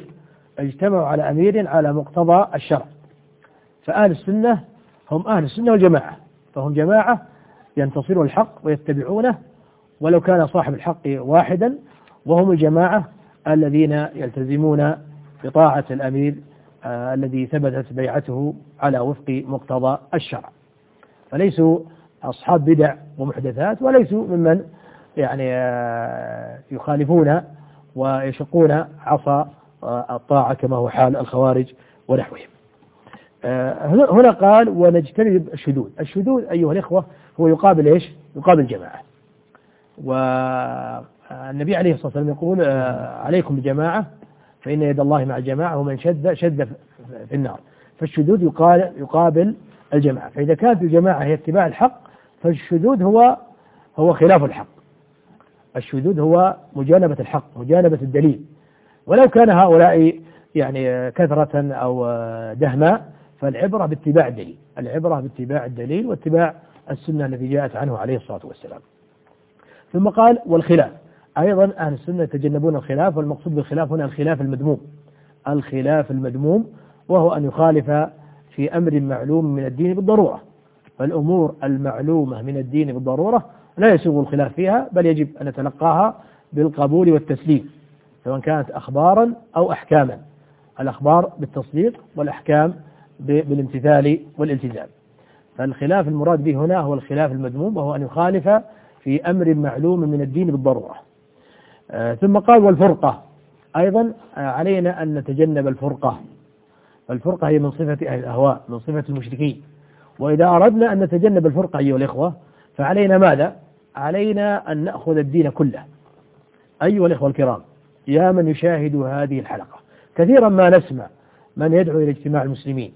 على أمير على مقتضى الشرع، فأهل السنة هم أهل السنة والجماعة، فهم جماعة ينتصروا الحق ويتبعونه ولو كان صاحب الحق واحدا، وهم الجماعة الذين يلتزمون بطاعة الأمير الذي ثبتت بيعته على وفق مقتضى الشرع، فليسوا أصحاب بدع ومحدثات، وليسوا ممن يعني يخالفون ويشقون عصا الطاعة كما هو حال الخوارج ونحوهم. هنا قال ونجتنب الشذوذ. الشذوذ أيها الإخوة هو يقابل إيش؟ يقابل الجماعة. والنبي عليه الصلاة والسلام يقول عليكم بجماعة فإن يد الله مع الجماعة ومن شذ في النار. فالشذوذ يقابل الجماعة، فإذا كانت الجماعة هي اتباع الحق فالشذوذ هو خلاف الحق. الشذوذ هو مجانبة الحق، مجانبة الدليل، ولو كان هؤلاء يعني كثرة أو دهماء فالعبرة باتباع الدليل، العبرة باتباع الدليل واتباع السنة التي جاءت عنه عليه الصلاة والسلام. ثم قال والخلاف، أيضا أهل السنة يتجنبون الخلاف، والمقصود بالخلاف هنا الخلاف المذموم، الخلاف المذموم وهو أن يخالف في أمر معلوم من الدين بالضرورة، فالأمور المعلومة من الدين بالضرورة لا يسوغ الخلاف فيها، بل يجب أن نتلقاها بالقبول والتسليم، سواء كانت أخبارا أو أحكاما، الأخبار بالتصديق والأحكام بالامتثال والالتزام. فالخلاف المراد به هنا هو الخلاف المذموم، وهو أن يخالف في أمر معلوم من الدين بالضرورة. ثم قال والفرقة، أيضا علينا أن نتجنب الفرقة، فالفرقة هي من صفة أهل الأهواء، من صفة المشركين، وإذا أردنا أن نتجنب الفرقة أيها الإخوة فعلينا ماذا؟ علينا أن نأخذ الدين كله. أيها الإخوة الكرام، يا من يشاهد هذه الحلقة، كثيرا ما نسمع من يدعو إلى اجتماع المسلمين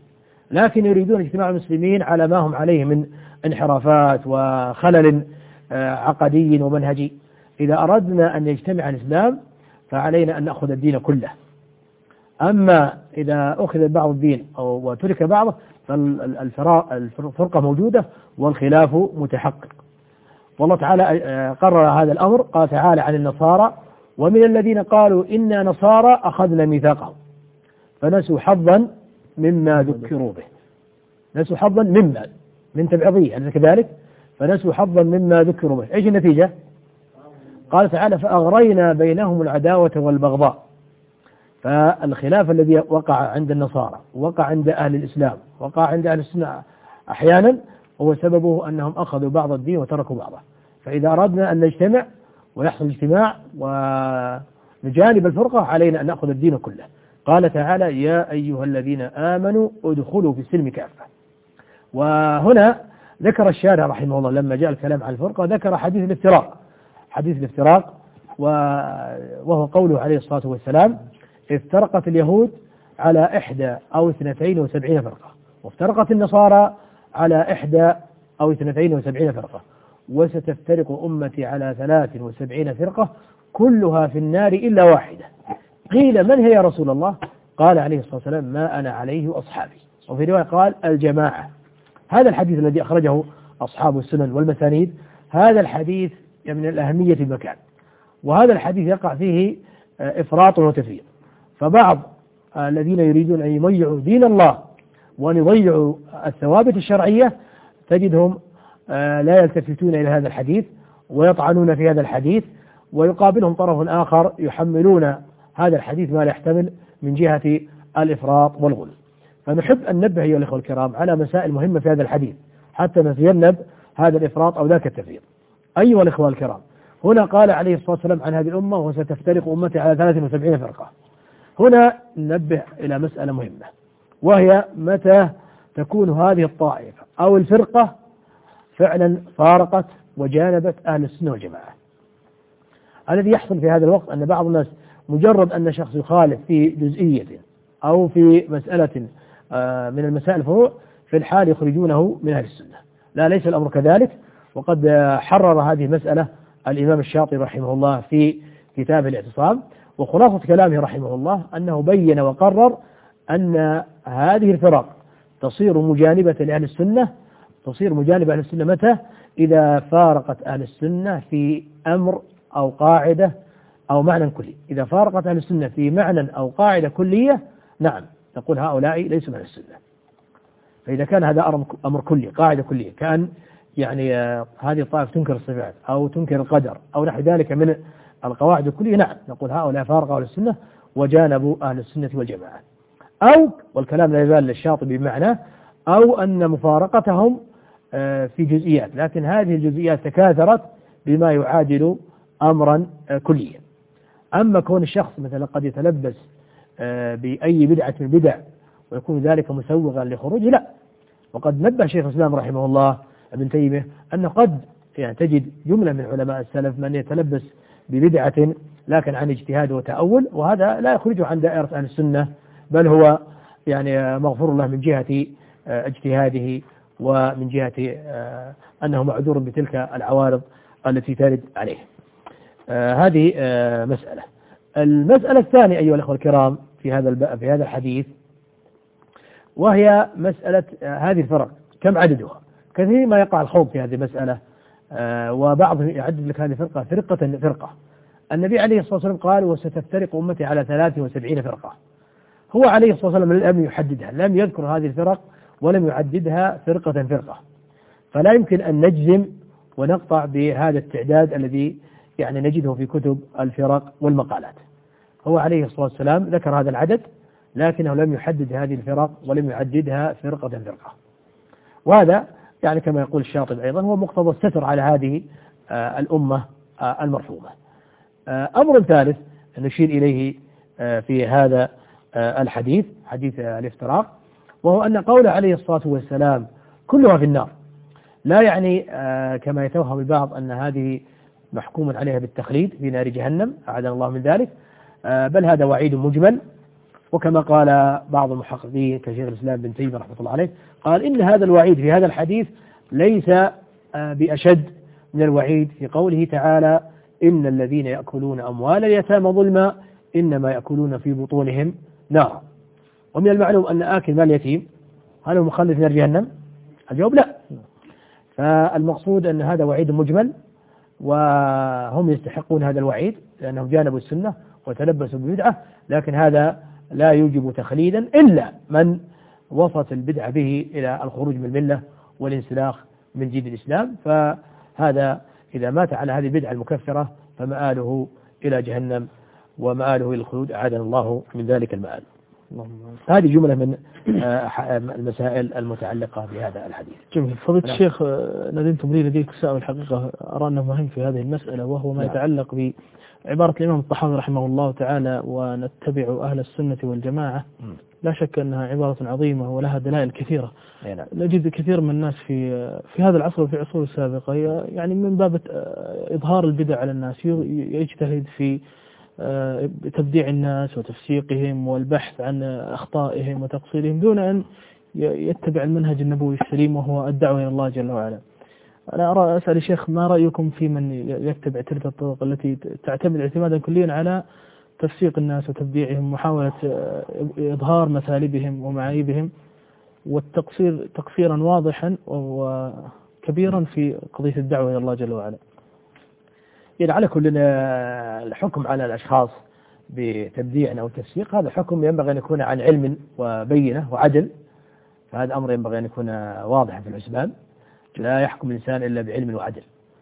لكن يريدون اجتماع المسلمين على ما هم عليه من انحرافات وخلل عقدي ومنهجي. إذا أردنا أن يجتمع الإسلام فعلينا أن نأخذ الدين كله. أما إذا أخذ بعض الدين وترك بعضه فالفرقة موجودة والخلاف متحقق. والله تعالى قرر هذا الأمر. قال تعالى عن النصارى: ومن الذين قالوا إنا نصارى أخذنا ميثاقهم فنسوا حظا مما ذكروا به. نسوا حظا مما من تبعضية، أليس كذلك؟ فنسوا حظا مما ذكروا به. إيش النتيجة؟ قال تعالى: فأغرينا بينهم العداوة والبغضاء. فالخلاف الذي وقع عند النصارى وقع عند أهل الإسلام وقع عند أهل السنة أحيانا هو سببه أنهم أخذوا بعض الدين وتركوا بعضه. فإذا أردنا أن نجتمع ويحصل اجتماع ونجانب الفرقة علينا أن نأخذ الدين كله. قال تعالى: يا أيها الذين آمنوا ادخلوا في السلم كافة. وهنا ذكر الشارع رحمه الله لما جاء الكلام عن الفرقة ذكر حديث الافتراق. حديث الافتراق وهو قوله عليه الصلاة والسلام: افترقت اليهود على 71 فرقة، وافترقت النصارى على 71 فرقة، وستفترق أمتي على 73 فرقة كلها في النار إلا واحدة. قيل: من هي يا رسول الله؟ قال عليه الصلاة والسلام: ما أنا عليه وأصحابي. وفي رواية قال: الجماعة. هذا الحديث الذي أخرجه أصحاب السنن والمسانيد هذا الحديث من الأهمية في المكان، وهذا الحديث يقع فيه إفراط وتفريط. فبعض الذين يريدون أن يضيعوا دين الله وأن يضيعوا الثوابت الشرعية تجدهم لا يلتفتون إلى هذا الحديث ويطعنون في هذا الحديث، ويقابلهم طرف آخر يحملون هذا الحديث ما لا يحتمل من جهة الإفراط والغلو. فنحب أن ننبه أيها الأخوة الكرام على مسائل مهمة في هذا الحديث حتى نتجنب هذا الإفراط أو ذاك التفريط. أيها الأخوة الكرام، هنا قال عليه الصلاة والسلام عن هذه الأمة: وستفترق أمتي على 73 فرقة. هنا ننبه إلى مسألة مهمة، وهي متى تكون هذه الطائفة أو الفرقة فعلا فارقت وجانبت أهل السنة والجماعة. الذي يحصل في هذا الوقت أن بعض الناس مجرد أن شخص يخالف في جزئية أو في مسألة من المسائل الفروع في الحال يخرجونه من أهل السنة. لا، ليس الأمر كذلك. وقد حرر هذه المسألة الإمام الشاطبي رحمه الله في كتاب الاعتصام، وخلاصة كلامه رحمه الله أنه بين وقرر أن هذه الفرق تصير مجانبة لأهل السنة. تصير مجانبة أهل السنة متى؟ إذا فارقت أهل السنة في أمر أو قاعدة أو معنى كلي. إذا فارقت أهل السنة في معنى أو قاعدة كلية، نعم نقول هؤلاء ليسوا من السنة. فإذا كان هذا أمر كلي، قاعدة كلية، كأن يعني هذه الطائفة تنكر الصفات أو تنكر القدر أو نحو ذلك من القواعد الكلية، نعم نقول هؤلاء فارقوا أهل السنة وجانبوا أهل السنة والجماعة. أو، والكلام لا يزال للشاطبي بمعنى، أو أن مفارقتهم في جزئيات، لكن هذه الجزئيات تكاثرت بما يعادل أمرا كليا. أما كون الشخص مثلا قد يتلبس بأي بدعة من البدع ويكون ذلك مسوغا لخروجه، لا. وقد نبه شيخ الإسلام رحمه الله ابن تيمية أن قد يعني تجد جملة من علماء السلف من يتلبس ببدعة لكن عن اجتهاد وتأول، وهذا لا يخرجه عن دائرة أهل السنة، بل هو يعني مغفور الله من جهة اجتهاده ومن جهة أنه معذور بتلك العوارض التي ترد عليه. هذه مسألة. المسألة الثانية أيها الأخوة الكرام في هذا الحديث، وهي مسألة هذه الفرق كم عددها. كثير ما يقع الخوض في هذه المسألة، وبعضهم يعدد لك هذه الفرقة فرقة. النبي عليه الصلاة والسلام قال: وستفترق أمتي على 73 فرقة. هو عليه الصلاة والسلام لم يحددها، لم يذكر هذه الفرق ولم يعددها فرقة، فلا يمكن أن نجزم ونقطع بهذا التعداد الذي يعني نجده في كتب الفرق والمقالات. هو عليه الصلاة والسلام ذكر هذا العدد لكنه لم يحدد هذه الفرق ولم يعددها فرقة. وهذا يعني كما يقول الشاطبي أيضا هو مقتضى الستر على هذه الأمة المرحومة. أمر ثالث نشير إليه في هذا الحديث، حديث الافتراق، وهو أن قوله عليه الصلاة والسلام كلها في النار لا يعني كما يتوهم البعض أن هذه محكوم عليها بالتخليد في نار جهنم، أعاذنا الله من ذلك، بل هذا وعيد مجمل. وكما قال بعض المحققين كشيخ الإسلام بن تيمية رحمة الله عليه قال إن هذا الوعيد في هذا الحديث ليس بأشد من الوعيد في قوله تعالى إن الذين يأكلون أموال اليتامى ظلما إنما يأكلون في بطونهم نارا. ومن المعلوم أن آكل مال اليتيم هل هو مخلد في نار جهنم؟ الجواب لا. فالمقصود أن هذا وعيد مجمل وهم يستحقون هذا الوعيد لأنهم جانبوا السنة وتلبسوا ببدعة، لكن هذا لا يوجب تخليدا إلا من وصلت البدعة به إلى الخروج من الملة والانسلاخ من دين الإسلام، فهذا إذا مات على هذه البدعة المكفرة فمآله إلى جهنم ومآله إلى الخلود، أعاذنا الله من ذلك المآل. هذه جملة من المسائل المتعلقة بهذا الحديث. جميل. فضيلة الشيخ، ندمتم لي لديك سؤال الحقيقة أرى أنه مهم في هذه المسألة، وهو ما يتعلق بعبارة الإمام الطحاوي رحمه الله تعالى ونتبع أهل السنة والجماعة. لا شك أنها عبارة عظيمة ولها دلائل كثيرة. نجد كثير من الناس في هذا العصر وفي عصور السابقة يعني من باب إظهار البدع على الناس يجتهد في تبديع الناس وتفسيقهم والبحث عن أخطائهم وتقصيرهم دون أن يتبع المنهج النبوي السليم وهو الدعوة إلى الله جل وعلا. أنا أرى أسأل الشيخ ما رأيكم في من يتبع تلك الطرق التي تعتمد اعتمادا كليا على تفسيق الناس وتبديعهم ومحاولة إظهار مثالبهم ومعايبهم والتقصير تقصيرا واضحا وكبيرا في قضية الدعوة إلى الله جل وعلا؟ يعني على كل الحكم على الأشخاص بتبديع أو تفسيق هذا حكم ينبغي أن يكون عن علم وبينة وعدل، فهذا أمر ينبغي أن يكون واضحا في الحسبان، لا يحكم الإنسان إلا بعلم وعدل.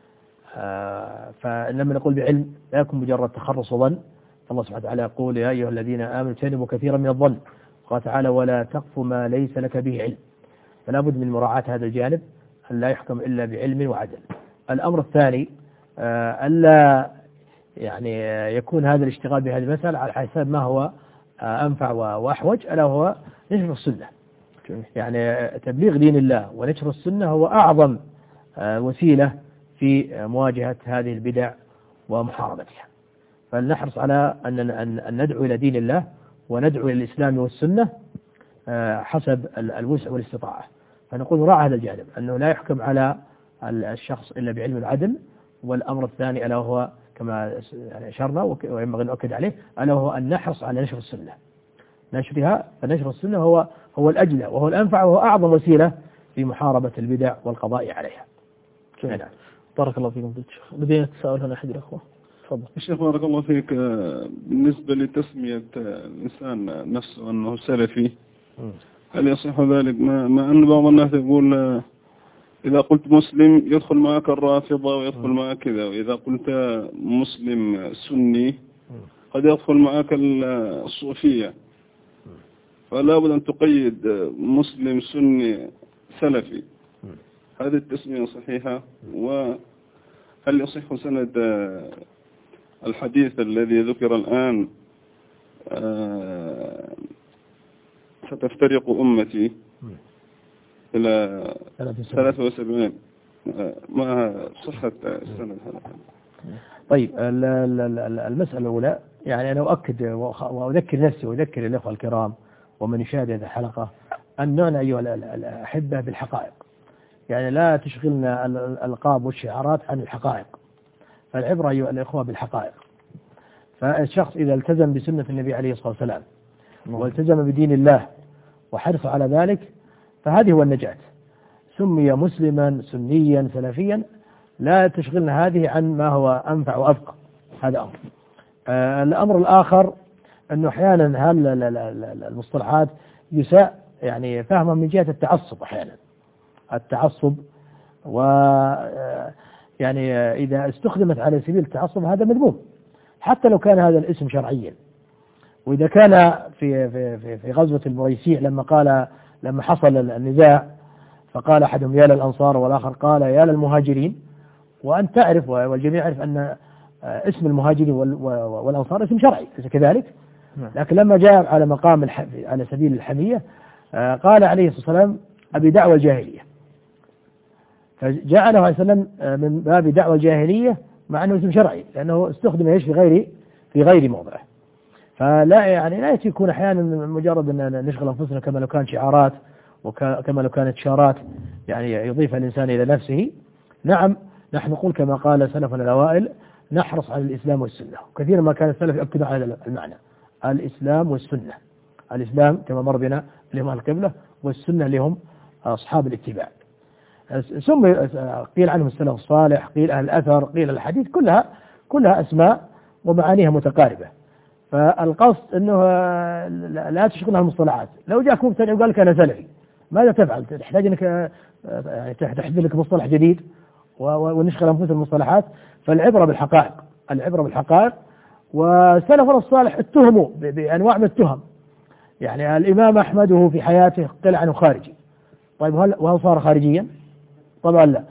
فلما نقول بعلم لا يكون مجرد تخرص وظن. الله سبحانه وتعالى يقول يا أيها الذين آمنوا اجتنبوا كثيرا من الظن، قال تعالى ولا تقف ما ليس لك به علم. فلا بد من مراعاة هذا الجانب أن لا يحكم إلا بعلم وعدل. الأمر الثاني ألا يعني يكون هذا الاشتغال بهذه المسألة على حساب ما هو أنفع وأحوج، ألا هو نشر السنة. يعني تبليغ دين الله ونشر السنة هو أعظم وسيلة في مواجهة هذه البدع ومحاربتها. فلنحرص على أن ندعو إلى دين الله وندعو إلى الإسلام والسنة حسب الوسع والاستطاعة. فنقول نراعي هذا الجانب أنه لا يحكم على الشخص إلا بعلم العدل. والأمر الثاني ألا وهو كما أشرنا وينبغي أن نؤكد عليه ألا وهو أن نحرص على نشر السنة، نشرها. فنشر السنة هو الأجلى وهو الأنفع وهو أعظم وسيلة في محاربة البدع والقضاء عليها. نعم. بارك الله فيكم الشيخ. لدينا تساؤل هنا أحد الأخوة. تفضل. الشيخ بارك الله فيك، بالنسبة لتسمية الإنسان نفسه أنه سلفي هل يصح ذلك؟ ما أن بعض الناس يقول إذا قلت مسلم يدخل معك الرافضة ويدخل معك كذا، وإذا قلت مسلم سني قد يدخل معك الصوفية، فلا بد أن تقيد مسلم سني سلفي. هذه التسمية صحيحة؟ وهل يصح سند الحديث الذي ذكر الآن ستفترق أمتي إلى 73 ما صحة السند هذا؟ طيب المسألة الأولى يعني أنا أؤكد وأذكر نفسي وأذكر الأخوة الكرام ومن يشاهد هذه الحلقة أن نعنى أيها الأحبة بالحقائق. يعني لا تشغلنا الألقاب والشعارات عن الحقائق، فالعبرة أيها الأخوة بالحقائق. فالشخص إذا التزم بسنة النبي عليه الصلاة والسلام والتزم بدين الله وحرص على ذلك فهذه هو النجاة. سمي مسلما سنيا سلفيا، لا تشغلنا هذه عن ما هو أنفع وأبقى. هذا أمر. الأمر الآخر أنه أحيانا المصطلحات يساء يعني فهمها من جهة التعصب. أحيانا التعصب يعني إذا استخدمت على سبيل التعصب هذا مذموم حتى لو كان هذا الاسم شرعيا. وإذا كان في غزوة المريسيع لما حصل النزاع فقال أحدهم يا للأنصار والآخر قال يا للمهاجرين، وأن تعرف والجميع يعرف أن اسم المهاجرين والأنصار اسم شرعي ليس كذلك. لكن لما جاء على مقام على سبيل الحمية قال عليه الصلاة والسلام أبي دعوة الجاهلية، فجعله عليه السلام من باب دعوة الجاهلية مع أنه اسم شرعي لأنه استخدم في غير موضعه. فلا يعني لا يكون أحيانا مجرد أن نشغل أنفسنا كما لو كان شعارات وكما لو كانت شارات يعني يضيف الإنسان إلى نفسه. نعم نحن نقول كما قال سلفنا الأوائل نحرص على الإسلام والسنة، وكثيرا ما كان السلف يؤكدون على هذا المعنى، الإسلام والسنة. الإسلام كما مر بنا لهم أهل القبلة، والسنة لهم أصحاب الاتباع. قيل عنهم السلف الصالح، قيل أهل الأثر، قيل الحديث، كلها أسماء ومعانيها متقاربة. فالقصد أنه لا تشغلها المصطلحات. لو جاءك مبتدع وقال لك أنا سلفي ماذا تفعل؟ تحتاج أنك يعني تحدث لك مصطلح جديد ونشغل أنفسنا المصطلحات. فالعبرة بالحقائق، العبرة بالحقائق. وسلفنا الصالح اتهموا بأنواع من التهم. يعني الإمام أحمد وهو في حياته قيل عنه خارجي. طيب وهل صار خارجيا؟ طبعا لا.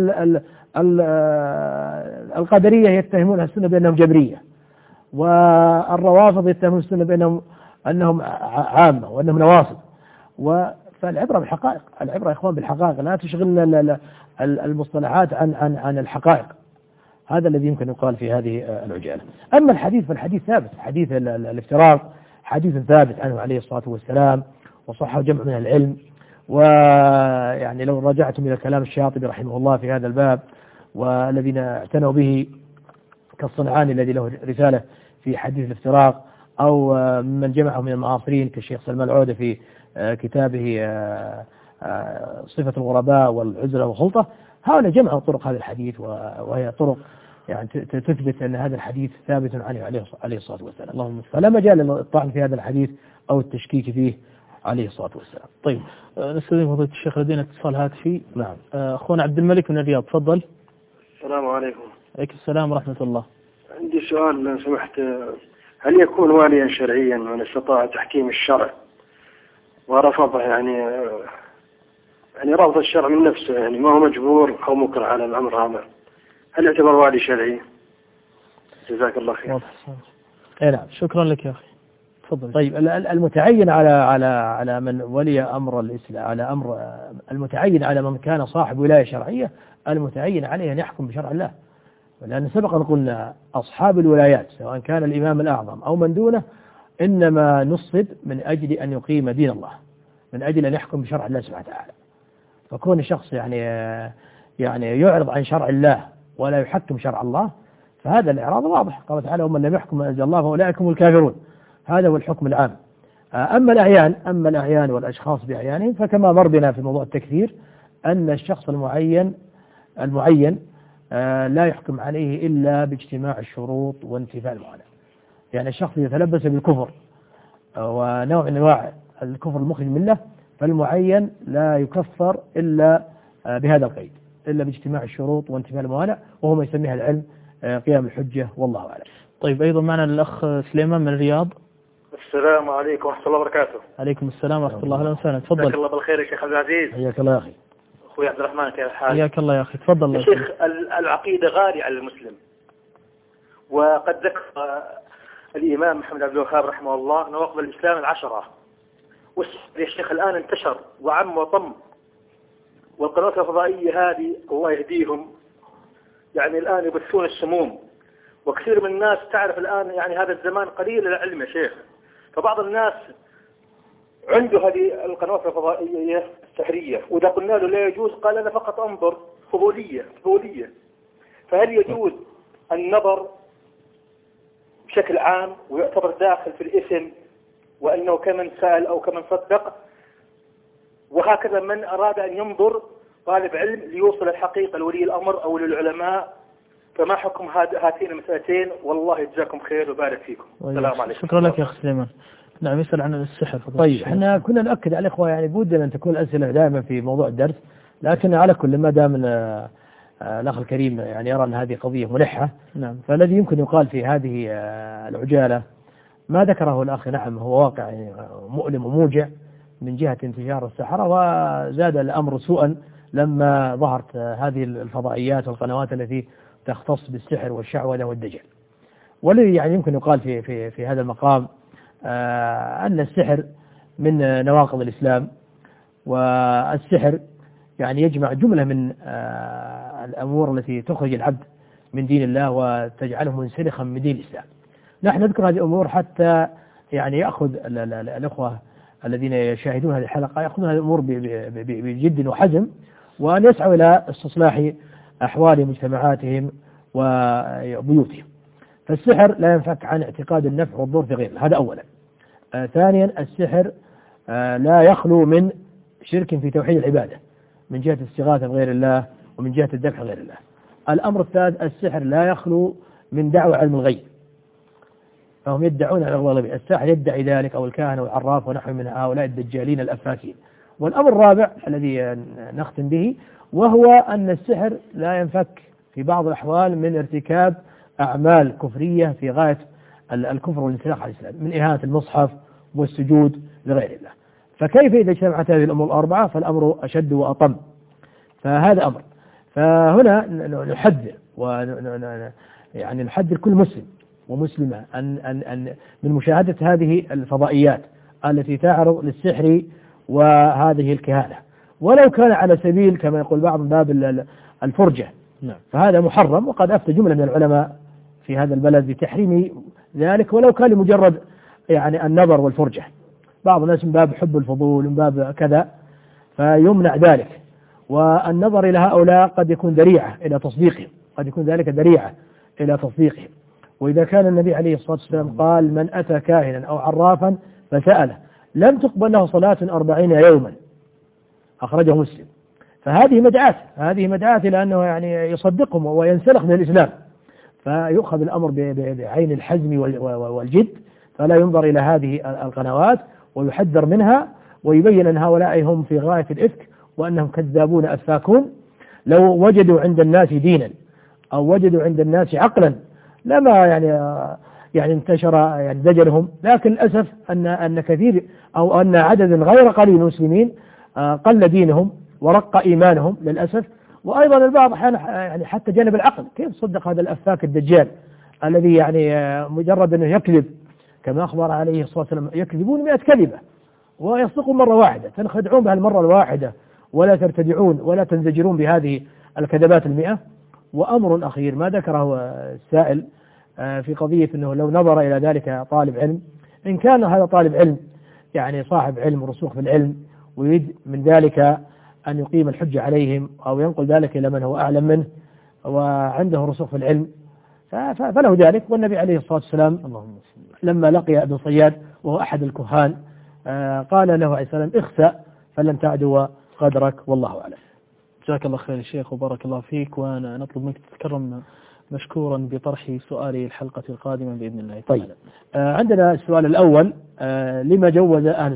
القدرية يتهمون السنة بأنهم جبرية، والروافض يتهمون السنة بأنهم عامة وأنهم نواصب. فالعبرة بالحقائق، العبرة يا إخوان بالحقائق، لا تشغلنا المصطلحات عن الحقائق. هذا الذي يمكن يقال في هذه العجالة. أما الحديث فالحديث ثابت، حديث الافتراق حديث ثابت عنه عليه الصلاة والسلام، وصحه جمع من العلم. ويعني لو رجعتم إلى كلام الشاطبي رحمه الله في هذا الباب، والذين اعتنوا به كالصنعاني الذي له رسالة في حديث الافتراق، أو من جمعه من المعاصرين كالشيخ سلمان العودة في كتابه صفة الغرباء والعزلة والخلطة، هؤلاء جمعوا طرق هذا الحديث، وهي طرق يعني تثبت أن هذا الحديث ثابت عنه عليه الصلاة والسلام. فلا مجال للطعن في هذا الحديث أو التشكيك فيه عليه الصلاة والسلام. طيب نستاذن فضيلة الشيخ، لدينا اتصال هاتفي. نعم. أخونا عبد الملك من الرياض، تفضل. السلام عليكم. عليكم السلام ورحمة الله. عندي سؤال لو سمحت، هل يكون واليا شرعيا من استطاع تحكيم الشرع ورفضه يعني رفض الشرع من نفسه، يعني ما هو مجبور أو مكره على الأمر هذا، هل يعتبر والي شرعي؟ جزاك الله خير. نعم. شكرا لك يا أخي، تفضل. طيب المتعين على من ولي أمر الإسلام، على أمر المتعين على من كان صاحب ولاية شرعية، المتعين عليه أن يحكم بشرع الله. لأن سبق أن قلنا أصحاب الولايات سواء كان الإمام الأعظم أو من دونه إنما نصب من أجل أن يقيم دين الله، من أجل أن يحكم بشرع الله سبحانه وتعالى. فكون الشخص يعني يعرض عن شرع الله ولا يحكم شرع الله، فهذا الإعراض واضح. قال تعالى: ومن لم يحكم ما أنزل الله فأولئك هم الكافرون. هذا هو الحكم العام. أما الأعيان والأشخاص بأعيانهم، فكما مر بنا في موضوع التكفير أن الشخص المعين لا يحكم عليه إلا باجتماع الشروط وانتفاء الموانع. يعني الشخص يتلبس بالكفر ونوع من أنواع الكفر المخرج منه، فالمعين لا يكفر إلا بهذا القيد، إلا باجتماع الشروط وانتفاء الموانع، وهو ما يسميها العلم قيام الحجة، والله أعلم. طيب أيضا معنا الأخ سليمان من الرياض. السلام عليكم ورحمة الله وبركاته. عليكم السلام ورحمة الله، أهلا وسهلا، تفضل. جزاك الله بالخير يا شيخ عبد العزيز. حياك الله يا أخي. أخوي عبد الرحمن، كيف الحال؟ حياك الله يا أخي، تفضل. يا شيخ، العقيدة غالية على المسلم، وقد ذكر الإمام محمد عبد الوهاب رحمه الله نواقض الإسلام 10، والسحر يا شيخ الآن انتشر وعم وطم، والقنوات الفضائية هذه الله يهديهم يعني الآن يبثون السموم، وكثير من الناس تعرف الآن يعني هذا الزمان قليل العلم يا شيخ، فبعض الناس عنده هذه القنوات الفضائية السحرية، وإذا قلنا له لا يجوز قال أنا فقط أنظر، فضولية. فهل يجوز النظر بشكل عام ويعتبر داخل في الإثم، وأنه كمن سأل أو كمن صدق؟ وهكذا من أراد أن ينظر طالب علم ليوصل الحقيقة لولي الأمر أو للعلماء، فما حكم هاتين المسألتين؟ والله يجزاكم خير وبارك فيكم. السلام عليكم. شكرا لك يا أخي سليمان. نعم، يسأل عن السحر. طيب احنا كنا نؤكد على الإخوة يعني بودنا أن تكون الأسئلة دائما في موضوع الدرس، لكن على كل ما دام الأخ الكريم يعني يرى أن هذه قضية ملحة، نعم، فالذي يمكن يقال في هذه العجالة ما ذكره الأخ، نعم هو واقع يعني مؤلم وموجع من جهة انتشار السحرة، وزاد الأمر سوءا لما ظهرت هذه الفضائيات والقنوات التي تختص بالسحر والشعوذة والدجل. والذي يعني يمكن يقال في هذا المقام أن السحر من نواقض الإسلام، والسحر يعني يجمع جملة من الأمور التي تخرج العبد من دين الله وتجعله منسلخا من دين الإسلام. نحن نذكر هذه الأمور حتى يعني يأخذ الأخوة الذين يشاهدون هذه الحلقة يأخذون هذه الأمور بجد وحزم، وأن يسعوا إلى استصلاح أحوال مجتمعاتهم وبيوتهم. فالسحر لا ينفك عن اعتقاد النفع والضر في غيره، هذا أولا. ثانيا السحر لا يخلو من شرك في توحيد العبادة من جهة الاستغاثة بغير الله ومن جهة الذبح غير الله. الأمر الثالث السحر لا يخلو من دعوة علم الغيب، فهم يدعون على الغيب، الساحر يدعي ذلك أو الكاهن والعراف ونحو من هؤلاء الدجالين الأفاكين. والأمر الرابع الذي نختم به وهو أن السحر لا ينفك في بعض الأحوال من ارتكاب أعمال كفرية في غاية الكفر والانسلاخ عن الإسلام من إهانة المصحف والسجود لغير الله. فكيف إذا اجتمعت هذه الأمور الأربعة فالأمر أشد وأطم. فهذا أمر. فهنا نحذر يعني نحذر كل مسلم ومسلمة أن من مشاهدة هذه الفضائيات التي تعرض للسحر وهذه الكهانة، ولو كان على سبيل كما يقول بعض من باب الفرجة، فهذا محرم، وقد أفتى جملة من العلماء في هذا البلد بتحريم ذلك ولو كان لمجرد يعني النظر والفرجة. بعض الناس من باب حب الفضول من باب كذا فيمنع ذلك، والنظر إلى هؤلاء قد يكون ذريعة إلى تصديقهم، قد يكون ذلك ذريعة إلى تصديقهم. وإذا كان النبي عليه الصلاة والسلام قال من أتى كاهنا أو عرافا فسأله لم تقبل له صلاة 40 يوما، أخرجه مسلم. فهذه مدعاة إلى أنه يعني يصدقهم وينسلخ من الإسلام، فيؤخذ الأمر بعين الحزم والجد، فلا ينظر إلى هذه القنوات ويحذر منها ويبين أن هؤلاء هم في غاية الإفك وأنهم كذابون أفاكون. لو وجدوا عند الناس دينا أو وجدوا عند الناس عقلا لما يعني انتشر يعني زجرهم، لكن للأسف أن كثير أو أن عدد غير قليل من المسلمين قل دينهم ورق إيمانهم للأسف. وأيضا البعض يعني حتى جانب العقل، كيف صدق هذا الأفاك الدجال الذي يعني مجرد أنه يكذب كما أخبر عليه الصلاة والسلام يكذبون 100 كذبة ويصدقون مرة واحدة، تنخدعون بها المرة الواحدة ولا ترتدعون ولا تنزجرون بهذه الكذبات 100. وأمر أخير ما ذكره السائل في قضية أنه لو نظر إلى ذلك طالب علم، إن كان هذا طالب علم يعني صاحب علم ورسوخ في العلم ويريد من ذلك أن يقيم الحجة عليهم أو ينقل ذلك إلى من هو أعلم منه وعنده رسوخ في العلم فله ذلك. والنبي عليه الصلاة والسلام لما لقي ابن صياد وهو أحد الكهان قال له عليه السلام اخسأ فلن تعدو قدرك والله أعلم. جزاك الله خير الشيخ وبارك الله فيك، وأنا نطلب منك تتكرم مشكورا بطرح سؤالي الحلقة القادمة بإذن الله تعالى. طيب عندنا السؤال الأول، لما جوز أهل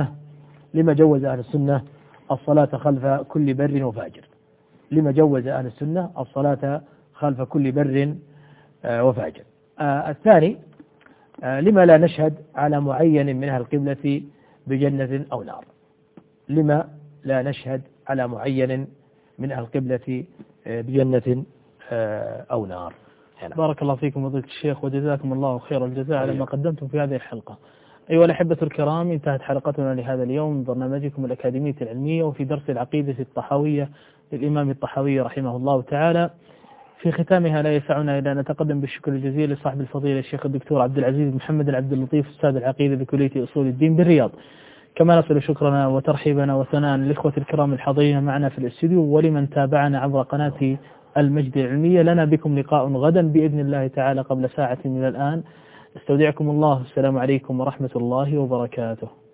السنة الصلاة خلف كل بر وفاجر؟ لما جوز أهل السنة الصلاة خلف كل بر وفاجر؟ الثاني، لما لا نشهد على معين من أهل القبلة بجنة أو نار؟ لما لا نشهد على معين من أهل القبلة بجنة أو نار؟ بارك الله فيكم فضيلة الشيخ وجزاكم الله خير الجزاء على ما قدمتم في هذه الحلقة. أيها الأحبة الكرام، انتهت حلقتنا لهذا اليوم من برنامجكم الأكاديمية العلمية وفي درس العقيدة الطحاوية للإمام الطحاوي رحمه الله تعالى. في ختامها لا يسعنا إلا أن نتقدم بالشكر الجزيل لصاحب الفضيلة الشيخ الدكتور عبد العزيز محمد العبد اللطيف أستاذ العقيدة بكلية أصول الدين بالرياض. كما نصل شكرنا وترحيبنا وثناء للإخوة الكرام الحاضرين معنا في الاستوديو ولمن تابعنا عبر قناة المجد العلمية. لنا بكم لقاء غدا بإذن الله تعالى قبل ساعة من الآن. استودعكم الله، السلام عليكم ورحمة الله وبركاته.